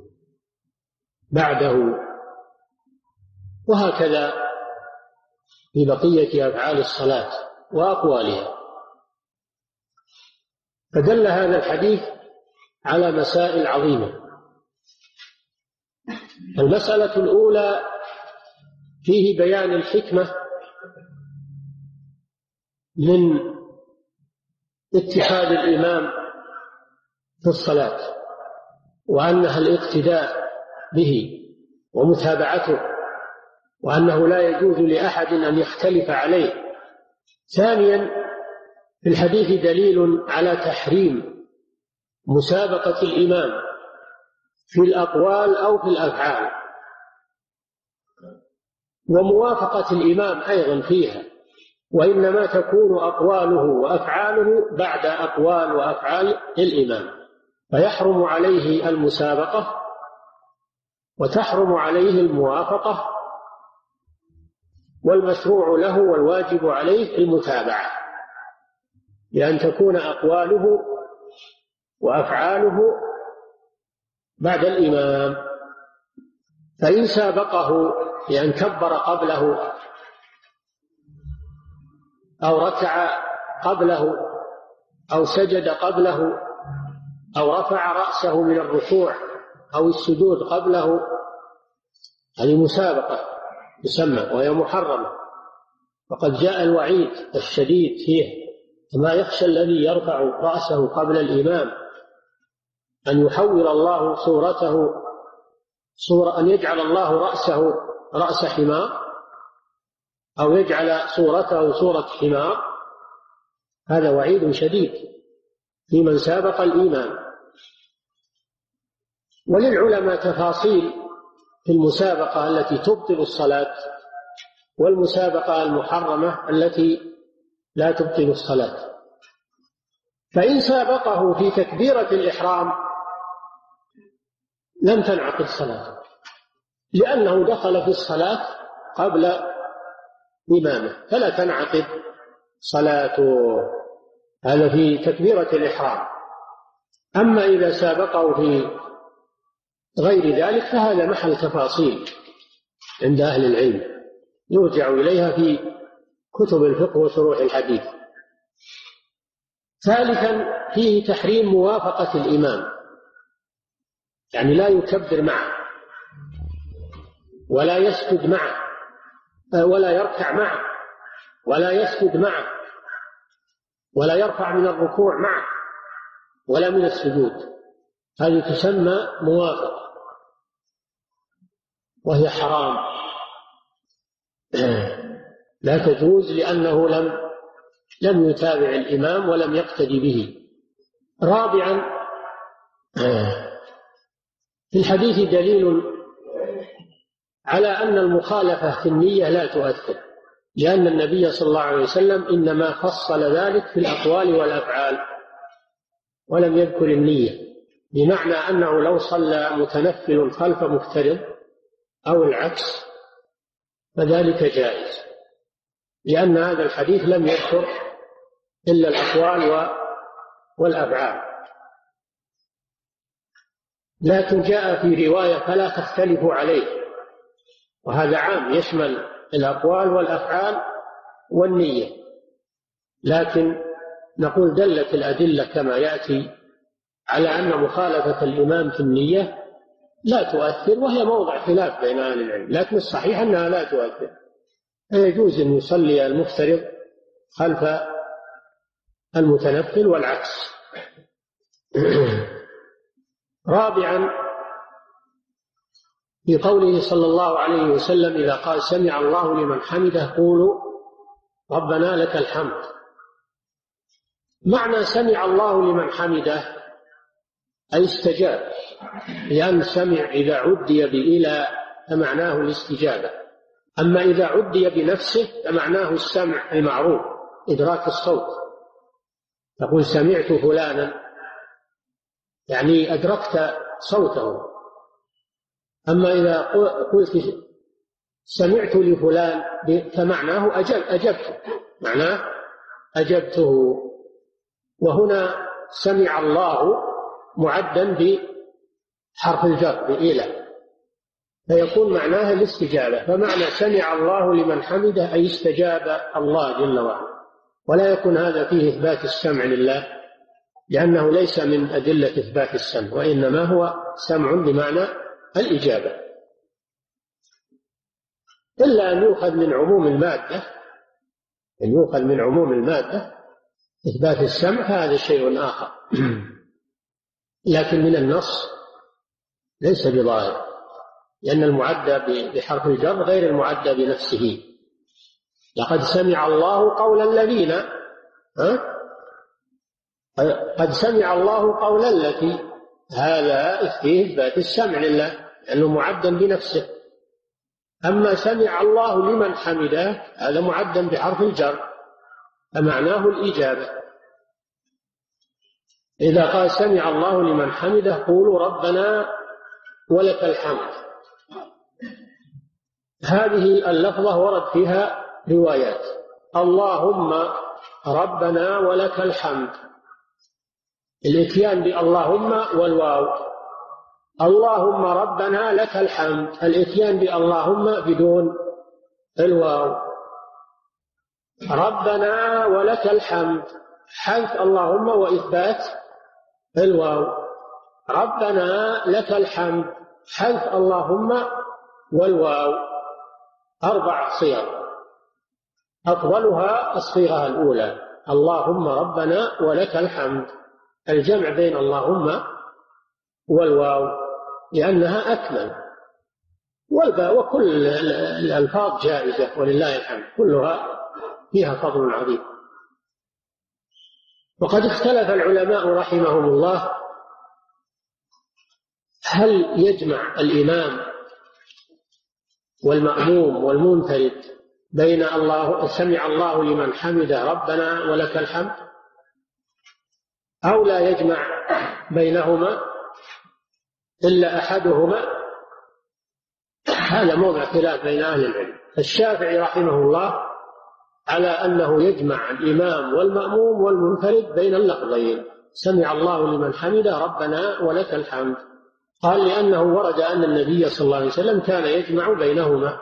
بعده. وهكذا في بقية أفعال الصلاة وأقوالها. فدل هذا الحديث على مسائل عظيمة. المسألة الأولى فيه بيان الحكمة من اتخاذ الإمام في الصلاة، وأنها الاقتداء به ومتابعته، وأنه لا يجوز لأحد أن يختلف عليه. ثانيا، في الحديث دليل على تحريم مسابقة الإمام في الأقوال أو في الأفعال، وموافقة الإمام أيضا فيها، وإنما تكون أقواله وأفعاله بعد أقوال وأفعال الإمام، فيحرم عليه المسابقة وتحرم عليه الموافقة، والمشروع له والواجب عليه المتابعة، لأن تكون أقواله وأفعاله بعد الإمام. فإن سابقه لأن كبر قبله أو ركع قبله أو سجد قبله أو رفع رأسه من الركوع أو السجود قبله، هذه مسابقة تسمى وهي محرمة، وقد جاء الوعيد الشديد فيه. فما يخشى الذي يرفع رأسه قبل الإمام أن يحول الله صورته صورة، أن يجعل الله رأسه رأس حمار، أو يجعل صورته صورة حمار. هذا وعيد شديد في من سابق الإمام. وللعلماء تفاصيل في المسابقة التي تبطل الصلاة والمسابقة المحرمة التي لا تبطل الصلاة. فإن سابقه في تكبيرة الإحرام لم تنعقد صلاته، لأنه دخل في الصلاة قبل إمامه، فلا تنعقد صلاته. هذا في تكبيرة الإحرام. أما إذا سابقه في غير ذلك فهذا محل تفاصيل عند أهل العلم يرجع إليها في كتب الفقه وشروح الحديث. ثالثا، فيه تحريم موافقة الإمام، يعني لا يكبر معه ولا يسجد معه ولا يركع معه ولا يسجد معه ولا يرفع من الركوع معه ولا من السجود. هذه تسمى موافقة وهي حرام، لا تجوز، لأنه لم لم يتابع الإمام ولم يقتدي به. رابعا، في الحديث دليل على أن المخالفة في النية لا تؤثر، لأن النبي صلى الله عليه وسلم إنما فصل ذلك في الأقوال والأفعال ولم يذكر النية، بمعنى أنه لو صلى متنفل خلف مفترض أو العكس فذلك جائز، لأن هذا الحديث لم يذكر إلا الأقوال والأفعال. لكن جاء في رواية فلا تختلفوا عليه، وهذا عام يشمل الأقوال والأفعال والنية. لكن نقول دلت الأدلة كما يأتي على أن مخالفة الإمام في النية لا تؤثر، وهي موضع خلاف بين أهل العلم، لكن الصحيح أنها لا تؤثر. يجوز أن يصلي المفترض خلف المتنفل والعكس. رابعا في قوله صلى الله عليه وسلم إذا قال سمع الله لمن حمده قولوا ربنا لك الحمد. معنى سمع الله لمن حمده أي استجاب، لأن سمع إذا عدي بإلى فمعناه الاستجابة، أما إذا عدي بنفسه فمعناه السمع المعروف إدراك الصوت. تقول سمعت فلانا يعني أدركت صوته. أما إذا قلت سمعت لفلان فمعناه أجب أجبته معناه أجبته. وهنا سمع الله معدا بحرف الجر بإلى فيكون معناه الاستجابة. فمعنى سمع الله لمن حمده أي استجاب الله جل وعلا، ولا يكون هذا فيه إثبات السمع لله لأنه ليس من أدلة إثبات السمع، وإنما هو سمع بمعنى الإجابة، إلا أن يؤخذ من عموم المادة أن يؤخذ من عموم المادة إثبات السمع هذا شيء آخر لكن من النص ليس بظاهر، لأن المعدى بحرف الجر غير المعدى بنفسه. لقد سمع الله قول الذين ها؟ قد سمع الله قول التي هذا فيه إثبات السمع لله لأنه معدى بنفسه. أما سمع الله لمن حمده هذا معدى بحرف الجر فمعناه الإجابة. إذا قال سمع الله لمن حمده قولوا ربنا ولك الحمد. هذه اللفظة ورد فيها روايات اللهم ربنا ولك الحمد، الاتيان باللهم والواو، اللهم ربنا لك الحمد الاتيان باللهم بدون الواو، ربنا ولك الحمد حذف اللهم وإثبات الواو، ربنا لك الحمد حذف اللهم والواو. أربع صيغ أفضلها الصيغة الأولى اللهم ربنا ولك الحمد، الجمع بين اللهم والواو لأنها أكمل، والباء وكل الألفاظ جائزة ولله الحمد كلها فيها فضل عظيم. وقد اختلف العلماء رحمهم الله هل يجمع الإمام والمأموم والمنفرد بين الله سمع الله لمن حمده ربنا ولك الحمد أو لا يجمع بينهما إلا أحدهما. هذا موضع خلاف بين أهل العلم. الشافعي رحمه الله على أنه يجمع الإمام والمأموم والمنفرد بين اللفظين سمع الله لمن حمده ربنا ولك الحمد، قال لأنه ورد أن النبي صلى الله عليه وسلم كان يجمع بينهما،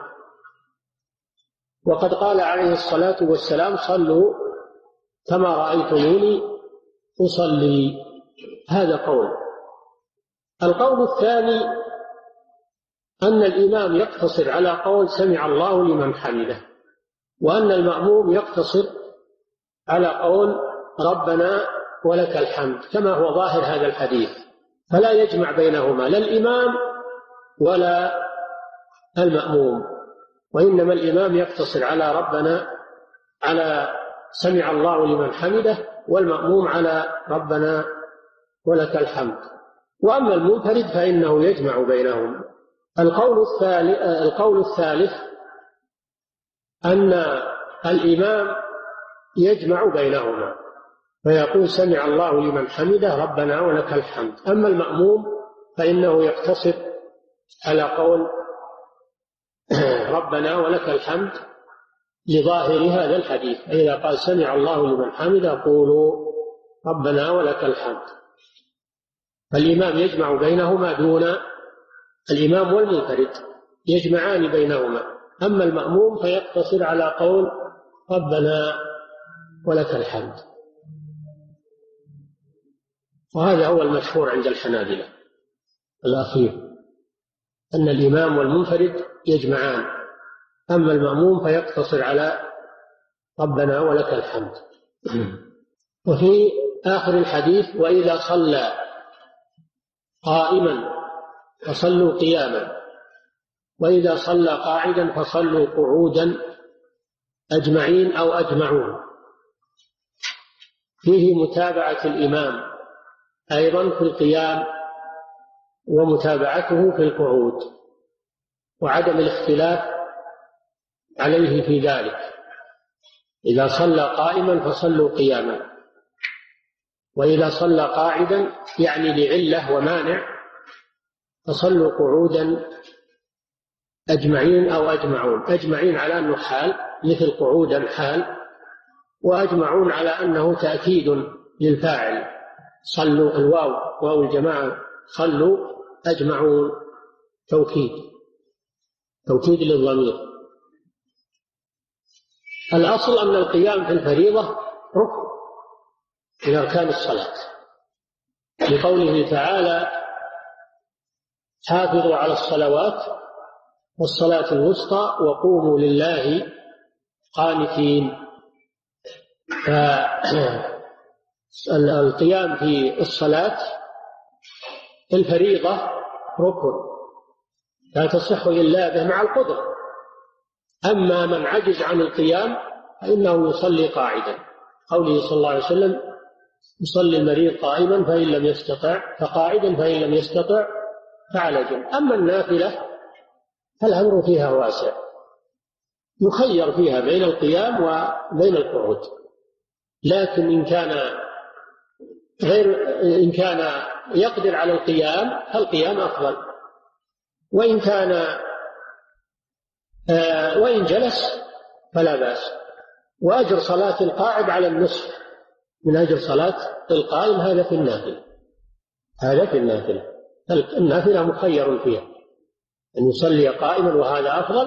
وقد قال عليه الصلاة والسلام صلوا كما رأيتموني أصلي. هذا قول. القول الثاني أن الإمام يقتصر على قول سمع الله لمن حمده، وأن المأموم يقتصر على قول ربنا ولك الحمد كما هو ظاهر هذا الحديث، فلا يجمع بينهما لا الإمام ولا المأموم، وإنما الإمام يقتصر على ربنا على سمع الله لمن حمده، والمأموم على ربنا ولك الحمد. وأما المنفرد فإنه يجمع بينهما. القول الثالث, القول الثالث أن الإمام يجمع بينهما فيقول سمع الله لمن حمده ربنا ولك الحمد، أما المأموم فإنه يقتصر على قول ربنا ولك الحمد لظاهر هذا الحديث. إذا قال سمع الله لمن حمده قولوا ربنا ولك الحمد، فالإمام يجمع بينهما دون الإمام والمنفرد يجمعان بينهما، أما المأموم فيقتصر على قول ربنا ولك الحمد. وهذا هو المشهور عند الحنابلة الأخير أن الإمام والمنفرد يجمعان، أما المأموم فيقتصر على ربنا ولك الحمد. وفي آخر الحديث وإذا صلى قائما فصلوا قياما، وإذا صلى قاعدا فصلوا قعودا أجمعين أو أجمعون. فيه متابعة الإمام أيضا في القيام ومتابعته في القعود، وعدم الاختلاف عليه في ذلك. إذا صلى قائما فصلوا قياما، وإذا صلى قاعدا يعني لعلة ومانع فصلوا قعودا أجمعين أو أجمعون. أجمعين على أنه حال مثل قعودا حال، وأجمعون على أنه تأكيد للفاعل. صلوا الواو واو الجماعة، صلوا أجمعون توكيد توكيد للضمير. الأصل أن القيام في الفريضة ركن من أركان الصلاة، لقوله تعالى: حافظوا على الصلوات والصلاة الوسطى وقوموا لله قانتين. فالقيام في الصلاة الفريضة ركن لا تصح إلا به مع القدرة. أما من عجز عن القيام فإنه يصلي قاعدا، قوله صلى الله عليه وسلم: يصلي المريض قائما فإن لم يستطع فقاعدا فإن لم يستطع فعلى جنب. أما النافلة فالأمر فيها واسع، يخير فيها بين القيام وبين القعود، لكن إن كان غير إن كان يقدر على القيام فالقيام أفضل، وإن كان آه وإن جلس فلا بأس. وأجر صلاة القاعد على النصف من أجر صلاة القائم، هذا في النافلة هذا في النافلة النافلة مخير فيها أن يصلي قائما وهذا أفضل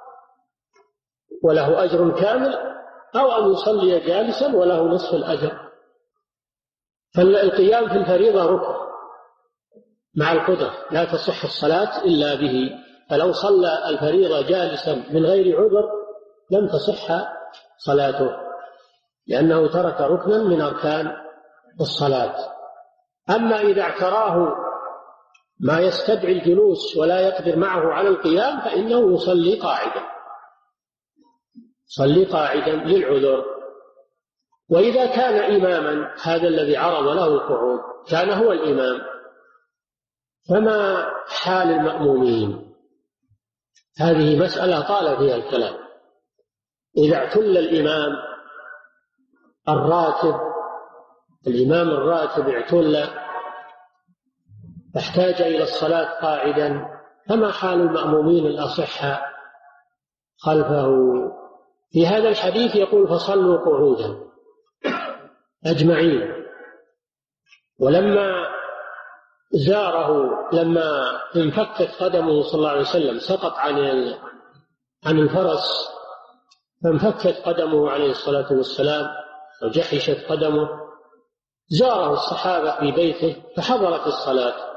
وله أجر كامل، أو أن يصلي جالسا وله نصف الأجر. فالقيام في الفريضة ركن مع القدرة، لا تصح الصلاة إلا به. فلو صلى الفريضة جالسا من غير عذر لم تصح صلاته، لأنه ترك ركنا من أركان الصلاة. أما إذا اعتراه ما يستدعي الجلوس ولا يقدر معه على القيام فإنه يصلي قاعدا صلي قاعدا للعذر. وإذا كان إماما، هذا الذي عرض له القعود كان هو الإمام، فما حال المأمومين؟ هذه مسألة طال فيها الكلام. إذا اعتل الإمام الراتب الإمام الراتب اعتل فاحتاج إلى الصلاة قاعدا، فما حال المأمومين الأصحة خلفه؟ في هذا الحديث يقول: فصلوا قعودا أجمعين. ولما زاره لما انفكت قدمه صلى الله عليه وسلم، سقط عن عن الفرس فانفكت قدمه عليه الصلاة والسلام وجحشت قدمه، زاره الصحابة في بيته فحضرت الصلاة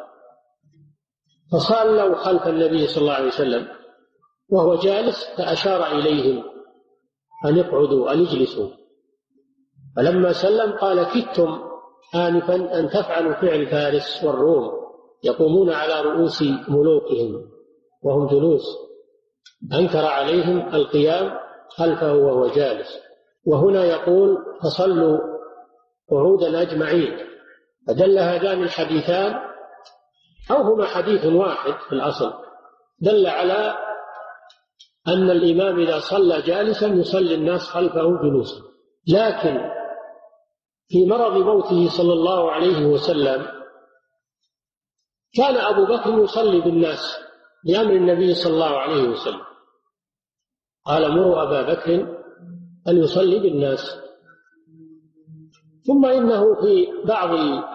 فصلوا خلف النبي صلى الله عليه وسلم وهو جالس، فأشار إليهم أن يقعدوا أن يجلسوا. فلما سلم قال: كدتم آنفا أن تفعلوا فعل فارس والروم يقومون على رؤوس ملوكهم وهم جلوس. أنكر عليهم القيام خلفه وهو جالس. وهنا يقول: فصلوا قعودا أجمعين. فدل هذان الحديثان، أو هما حديث واحد في الأصل، دل على أن الإمام إذا صلى جالسا يصلي الناس خلفه جلوسا. لكن في مرض موته صلى الله عليه وسلم كان أبو بكر يصلي بالناس بأمر النبي صلى الله عليه وسلم، قال: مروا أبا بكر أن يصلي بالناس. ثم إنه في بعض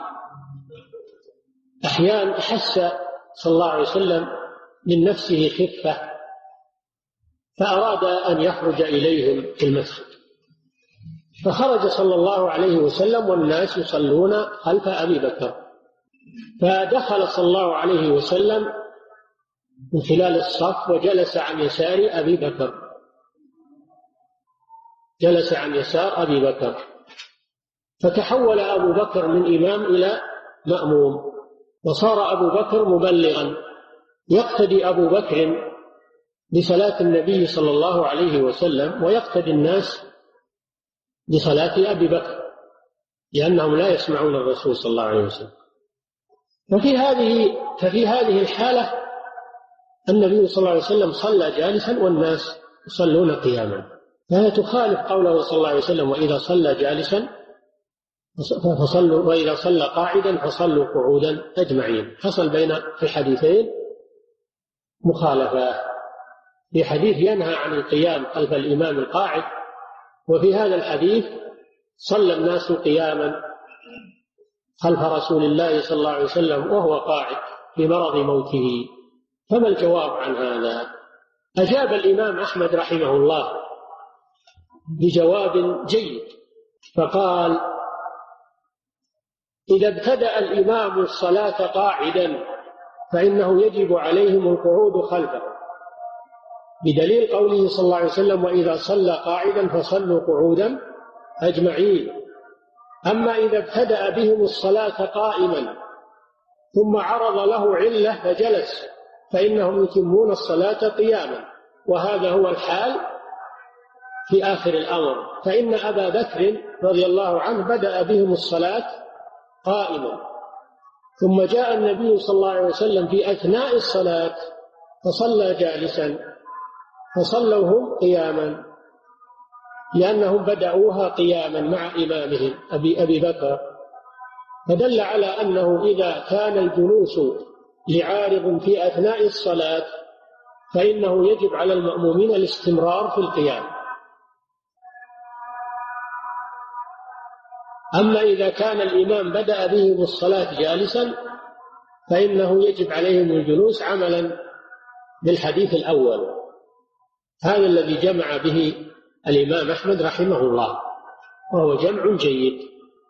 الأحيان أحس صلى الله عليه وسلم من نفسه خفة فأراد أن يخرج إليهم في المسجد، فخرج صلى الله عليه وسلم والناس يصلون خلف أبي بكر، فدخل صلى الله عليه وسلم من خلال الصف وجلس عن يسار أبي بكر جلس عن يسار أبي بكر فتحول أبو بكر من إمام إلى مأموم، وصار أبو بكر مبلغا، يقتدي أبو بكر بصلاة النبي صلى الله عليه وسلم ويقتدي الناس بصلاة أبي بكر، لأنهم لا يسمعون الرسول صلى الله عليه وسلم. وفي هذه ففي هذه الحالة النبي صلى الله عليه وسلم صلى جالسا والناس يصلون قياما، فهي تخالف قوله صلى الله عليه وسلم: وإذا صلى جالسا فصلوا، وإذا صلى قاعدا فصلوا قعودا أجمعين. حصل بين في الحديثين مخالفة، في حديث ينهى عن القيام خلف الإمام القاعد، وفي هذا الحديث صلى الناس قياما خلف رسول الله صلى الله عليه وسلم وهو قاعد في مرض موته. فما الجواب عن هذا؟ أجاب الإمام أحمد رحمه الله بجواب جيد، فقال: إذا ابتدأ الإمام الصلاة قاعدا فإنه يجب عليهم القعود خلفه، بدليل قوله صلى الله عليه وسلم: وإذا صلى قاعدا فصلوا قعودا أجمعين. أما إذا ابتدأ بهم الصلاة قائما ثم عرض له علة فجلس فإنهم يتمون الصلاة قياما، وهذا هو الحال في آخر الأمر، فإن أبا بكر رضي الله عنه بدأ بهم الصلاة قائما، ثم جاء النبي صلى الله عليه وسلم في أثناء الصلاة فصلى جالسا فصلوا هم قياما، لأنهم بدأوها قياما مع إمامهم أبي, أبي بكر. فدل على أنه إذا كان الجلوس لعارض في أثناء الصلاة فإنه يجب على المأمومين الاستمرار في القيام. أما إذا كان الإمام بدأ بهم الصلاة جالسا فإنه يجب عليهم الجلوس عملا بالحديث الأول. هذا الذي جمع به الإمام أحمد رحمه الله، وهو جمع جيد.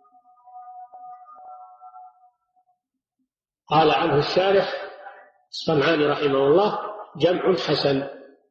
قال عنه الشارح الصنعاني رحمه الله: جمع حسن.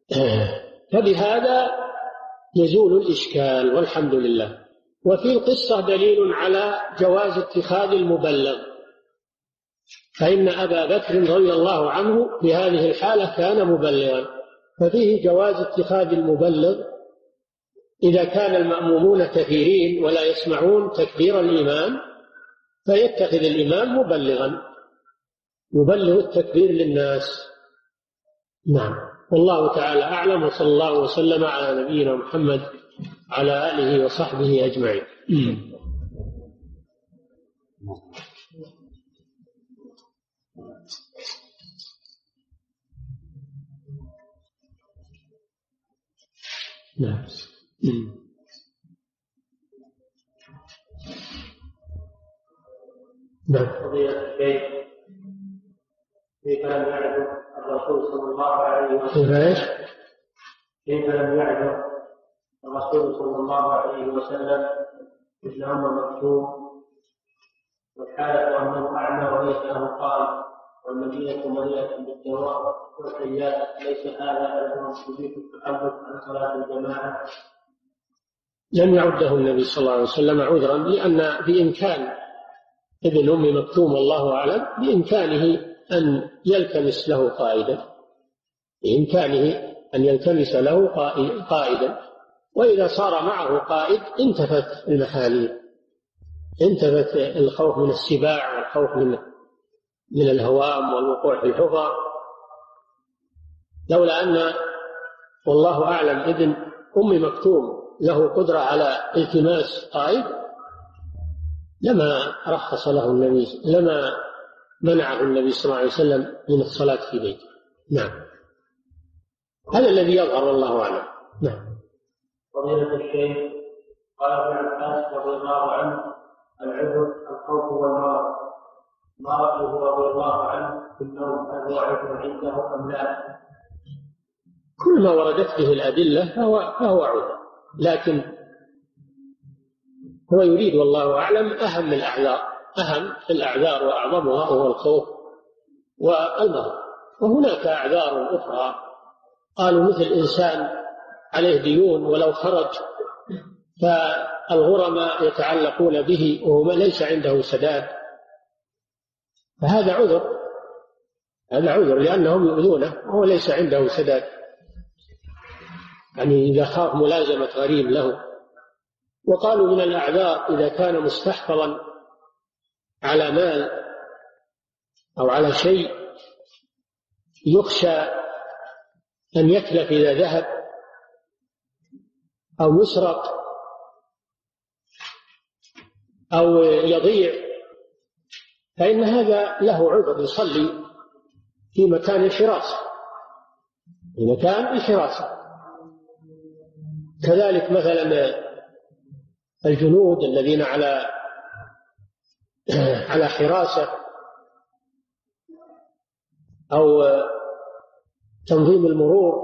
فبهذا يزول الإشكال والحمد لله. وفي القصة دليل على جواز اتخاذ المبلغ، فإن أبا بكر رضي الله عنه في هذه الحالة كان مبلغا، ففيه جواز اتخاذ المبلغ إذا كان المأمومون كثيرين ولا يسمعون تكبير الإمام، فيتخذ الإمام مبلغا يبلغ التكبير للناس. نعم، والله تعالى أعلم، وصلى الله وسلم على نبينا محمد على آله وصحبه أجمعين. نعم. نعم. قضية الشيخ كيف لم يعرف الرسول صلى الله عليه وسلم كيف لم يعرف الرسول صلى الله عليه وسلم مثل أم مكتوم، والحالة أنه أعمى وليس له قال، والمدينة مليئة بالدواء والسيئات، ليس هذا أيضا يضيف التحدث عن صلاة الجماعة؟ لم يعده النبي صلى الله عليه وسلم عذرا، لأن بإمكان ابن أم مكتوم الله أعلم بإمكانه أن يلتمس له قائدا، بإمكانه أن يلتمس له قائدا، وإذا صار معه قائد انتفت المحاليل، انتفت الخوف من السباع والخوف من من الهوام والوقوع في الحفر. لولا أن والله أعلم ابن أم مكتوم له قدرة على التماس قائد لما رخص له النبي، لما منعه النبي صلى الله عليه وسلم من الصلاة في بيته. نعم، هذا الذي يظهر والله أعلم. نعم. فضيلة الشيخ، قال ابن عباس رضي الله عنه: العذر الخوف والمرض، ما رأيه رضي الله عنه في النوم، هل هو عذر عنده أم لا؟ كل ما وردت به الأدلة فهو, فهو عذر، لكن هو يريد والله أعلم أهم الأعذار، أهم الأعذار وأعظمها هو الخوف والمرض. وهناك أعذار أخرى، قالوا مثل إنسان عليه ديون ولو خرج فالغرماء يتعلقون به وهو ليس عنده سداد، فهذا عذر، هذا عذر لأنهم يؤذونه وهو ليس عنده سداد، يعني إذا خاف ملازمة غريب له. وقالوا من الأعذار إذا كان مستحفظا على مال أو على شيء يخشى أن يتلف إذا ذهب أو يسرق أو يضيع، فإن هذا له عذر، يصلي في مكان الحراسة، في مكان الحراسة. كذلك مثلا الجنود الذين على على حراسة أو تنظيم المرور،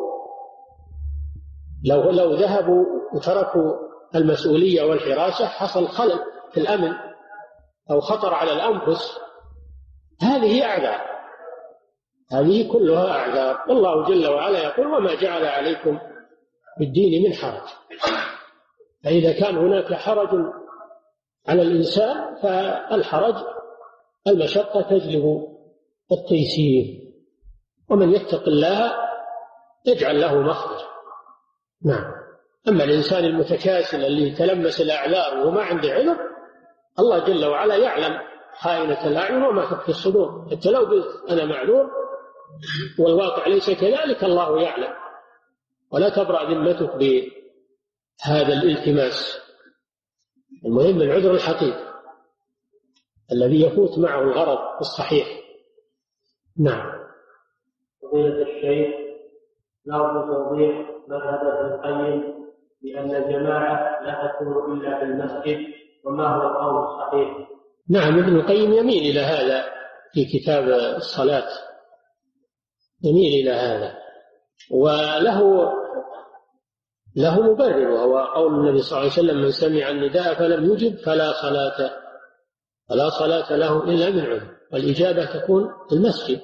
لو لو ذهبوا وتركوا المسؤولية والحراسة حصل خلل في الأمن أو خطر على الأنفس. هذه أعذار، هذه كلها أعذار. والله جل وعلا يقول: وما جعل عليكم في الدين من حرج. فإذا كان هناك حرج على الإنسان فالحرج المشقة تجلب التيسير، ومن يتق الله يجعل له مخرجا. نعم. أما الإنسان المتكاسل اللي تلمس الأعذار وما عنده عذر، الله جل وعلا يعلم خائنة الأعين وما تخفي الصدور. حتى لو قلت أنا معذور والواقع ليس كذلك، الله يعلم، ولا تبرأ ذمتك بهذا الالتماس. المهم العذر الحقيقي الذي يفوت معه الغرض الصحيح. نعم. فضيلة الشيخ، نرجو توضيح مذهب ابن القيم بأن الجماعة لا تكون إلا في المسجد، وما هو القول الصحيح؟ نعم، ابن القيم يميل إلى هذا في كتاب الصلاة، يميل إلى هذا، وله له مبرر، وهو قول النبي صلى الله عليه وسلم: من سمع النداء فلم يجب فلا صلاة فلا صلاة له إلا من عذر، والإجابة تكون في المسجد.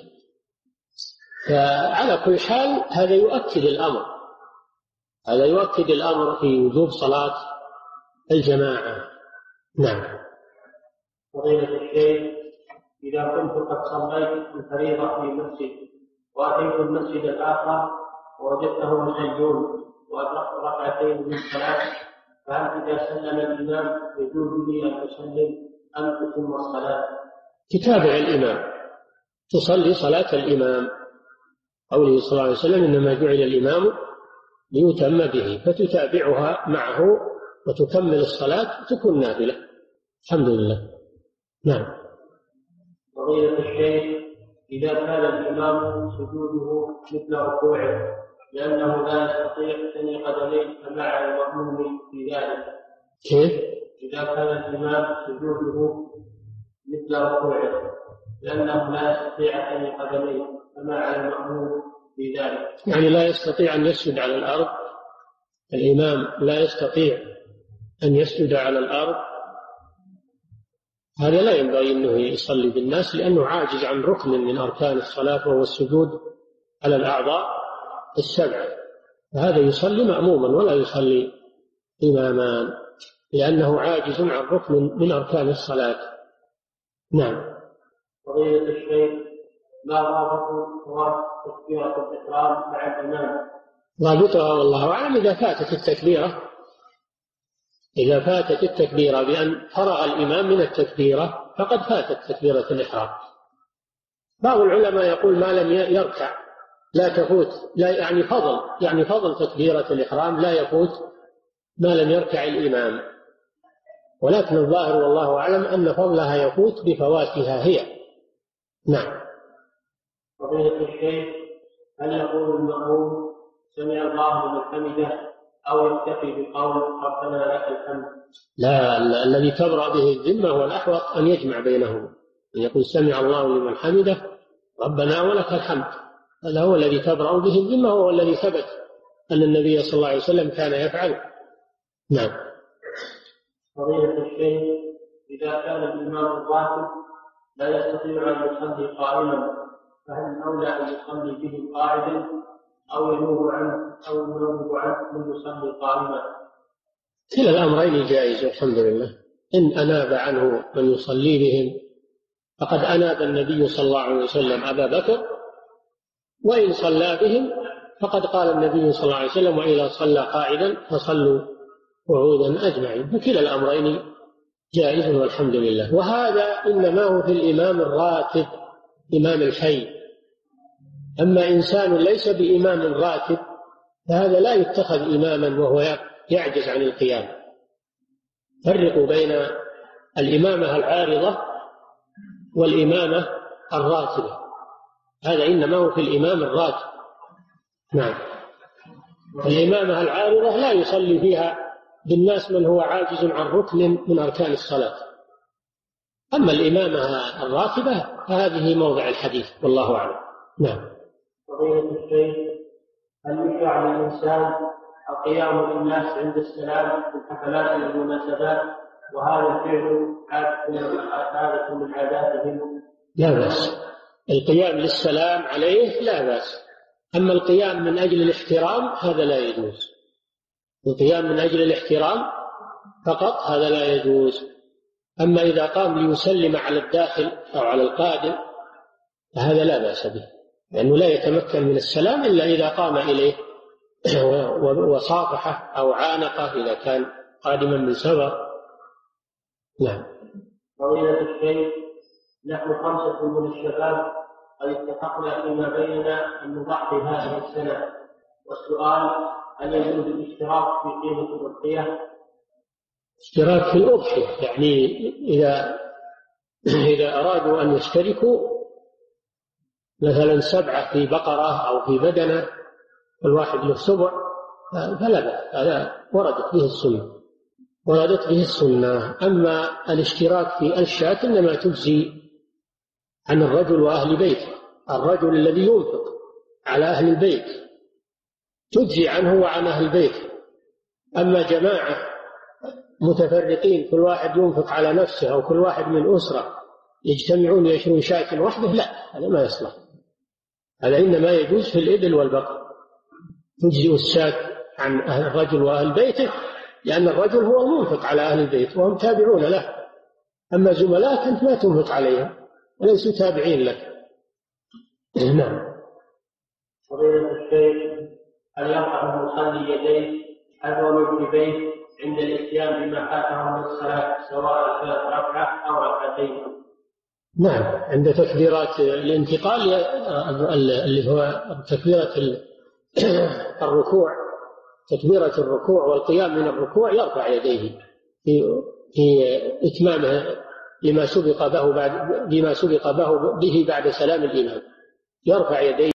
فعلى كل حال هذا يؤكد الأمر هذا يؤكد الأمر في وجوب صلاة الجماعة. نعم. فضيلة الشيخ، إذا كنت قد صليت الفريضة في مسجد وأتيت المسجد الآخر ووجدته يصلون وأدركت ركعتين من الصلاة، فهل إذا سلم الإمام يجوز لي أن أسلم أم أتم الصلاة؟ تتابع الإمام، تصلي صلاة الإمام. قوله صلى الله عليه وسلم: إنما جعل الإمام ليتم به، فتتابعها معه وتكمل الصلاة تكون نافلة. الحمد لله. نعم. فضيلة الشيخ، إذا كان الإمام سجوده مثل ركوعه لأنه لا يستطيع ثني قدميه فمع المأموم في ذلك، كيف؟ إذا كان الإمام سجوده مثل ركوعه لأنه لا يستطيع ثني قدميه فمع المأموم في ذلك، يعني لا يستطيع أن يسجد على الأرض، الإمام لا يستطيع أن يسجد على الأرض، هذا لا ينبغي أنه يصلي بالناس، لأنه عاجز عن ركن من أركان الصلاة وهو السجود على الأعضاء السبعة، فهذا يصلي مأموما ولا يصلي إماما، لأنه عاجز عن ركن من أركان الصلاة. نعم. فضيلة الشيخ، ما رابط ثواب تكبيرة الإحرام مع الإمام؟ رابطها والله أعلم إذا فاتت التكبيرة إذا فاتت التكبيرة بأن فرغ الإمام من التكبيرة فقد فاتت تكبيرة الإحرام. بعض العلماء يقول ما لم يركع لا تفوت، لا يعني فضل يعني فضل تكبيرة الإحرام لا يفوت ما لم يركع الإمام، ولكن الظاهر والله أعلم أن فضلها يفوت بفواتها هي. نعم. فضيلة الشيخ، هل يقول المأموم سمع الله لمن حمده أو يكتفي بقول ربنا لك الحمد؟ لا، الذي تبرأ به الذمة هو الأحوط أن يجمع بينهما، أن يقول سمع الله لمن حمده ربنا ولك الحمد، هذا هو الذي تبرأ به الذمة، هو الذي ثبت أن النبي صلى الله عليه وسلم كان يفعل. نعم. فضيلة الشيخ، إذا كان الإمام الراتب لا يستطيع أن يصلي قائما فهل الأولى أن يصلي به قاعدا أو ينوب عنه أو ينوب عنه من يصلي قائما؟ كلا الأمرين جائز الحمد لله، إن أناب عنه من يصلي بهم فقد أناب النبي صلى الله عليه وسلم أبا بكر، وإن صلى بهم فقد قال النبي صلى الله عليه وسلم: وإذا صلى قاعدا فصلوا قعودا أجمعين. فكلا الأمرين جائز والحمد لله. وهذا إنما هو في الإمام الراتب، إمام الحي. أما إنسان ليس بإمام راتب فهذا لا يتخذ إماما وهو يعجز عن القيام. فرقوا بين الإمامة العارضة والإمامة الراتبة، هذا إنما هو في الإمام الراتب. نعم. الإمامة العارضة لا يصلي فيها بالناس من هو عاجز عن ركن من أركان الصلاة. أما الإمامة الراتبة فهذه موضع الحديث، والله أعلم. نعم. فضيلة الشيخ، هل يشرع للإنسان القيام للناس عند السلام في الحفلات والمناسبات، وهذا الفعل عادة من عاداتهم؟ لا بأس. القيام للسلام عليه لا بأس. أما القيام من أجل الاحترام هذا لا يجوز. القيام من أجل الاحترام فقط هذا لا يجوز. أما إذا قام ليسلم على الداخل أو على القادم فهذا لا بأس به، لأنه لا يتمكن من السلام إلا إذا قام إليه وصافحه أو عانقه إذا كان قادما من سفر. نعم. فضيلة الشيخ، نحن خمسة من الشباب قد اتفقنا فيما بيننا أن نضحي هذه السنة، والسؤال: هل يجوز الاشتراك في قيمة الأضحية؟ اشتراك في الأضحية يعني إذا إذا أرادوا أن يشتركوا مثلا سبعة في بقرة أو في بدنة، الواحد له سبع، فلا بأس، هذا وردت به السنة وردت به السنة. أما الاشتراك في الشاة إنما تجزي عن الرجل وأهل بيته. الرجل الذي ينفق على أهل البيت تجزي عنه وعن أهل بيته. أما جماعة متفرقين كل واحد ينفق على نفسه أو كل واحد من أسرة يجتمعون يشرون شاة وحده، لا، هذا ما يصلح. هذا إنما يجوز في الإبل والبقر، تجزئ الشاة عن أهل الرجل وأهل بيته، لأن الرجل هو المنفق على أهل البيت وهم تابعون له. أما زملاء أنت ما تنفق عليهم وليسوا تابعين لك. نعم. فضيلة الشيخ، هل يرفع المصلي يديه حذو ركبتيه عند الاتيان بما فاته من الصلاة، سواء كانت ركعة أو ركعتين؟ نعم، عند تكبيرات الانتقال اللي هو تكبيرة الركوع، تكبيرة الركوع والقيام من الركوع يرفع يديه في في إتمامه لما سبق به بعد بما سبق به بعد سلام الإمام، يرفع يديه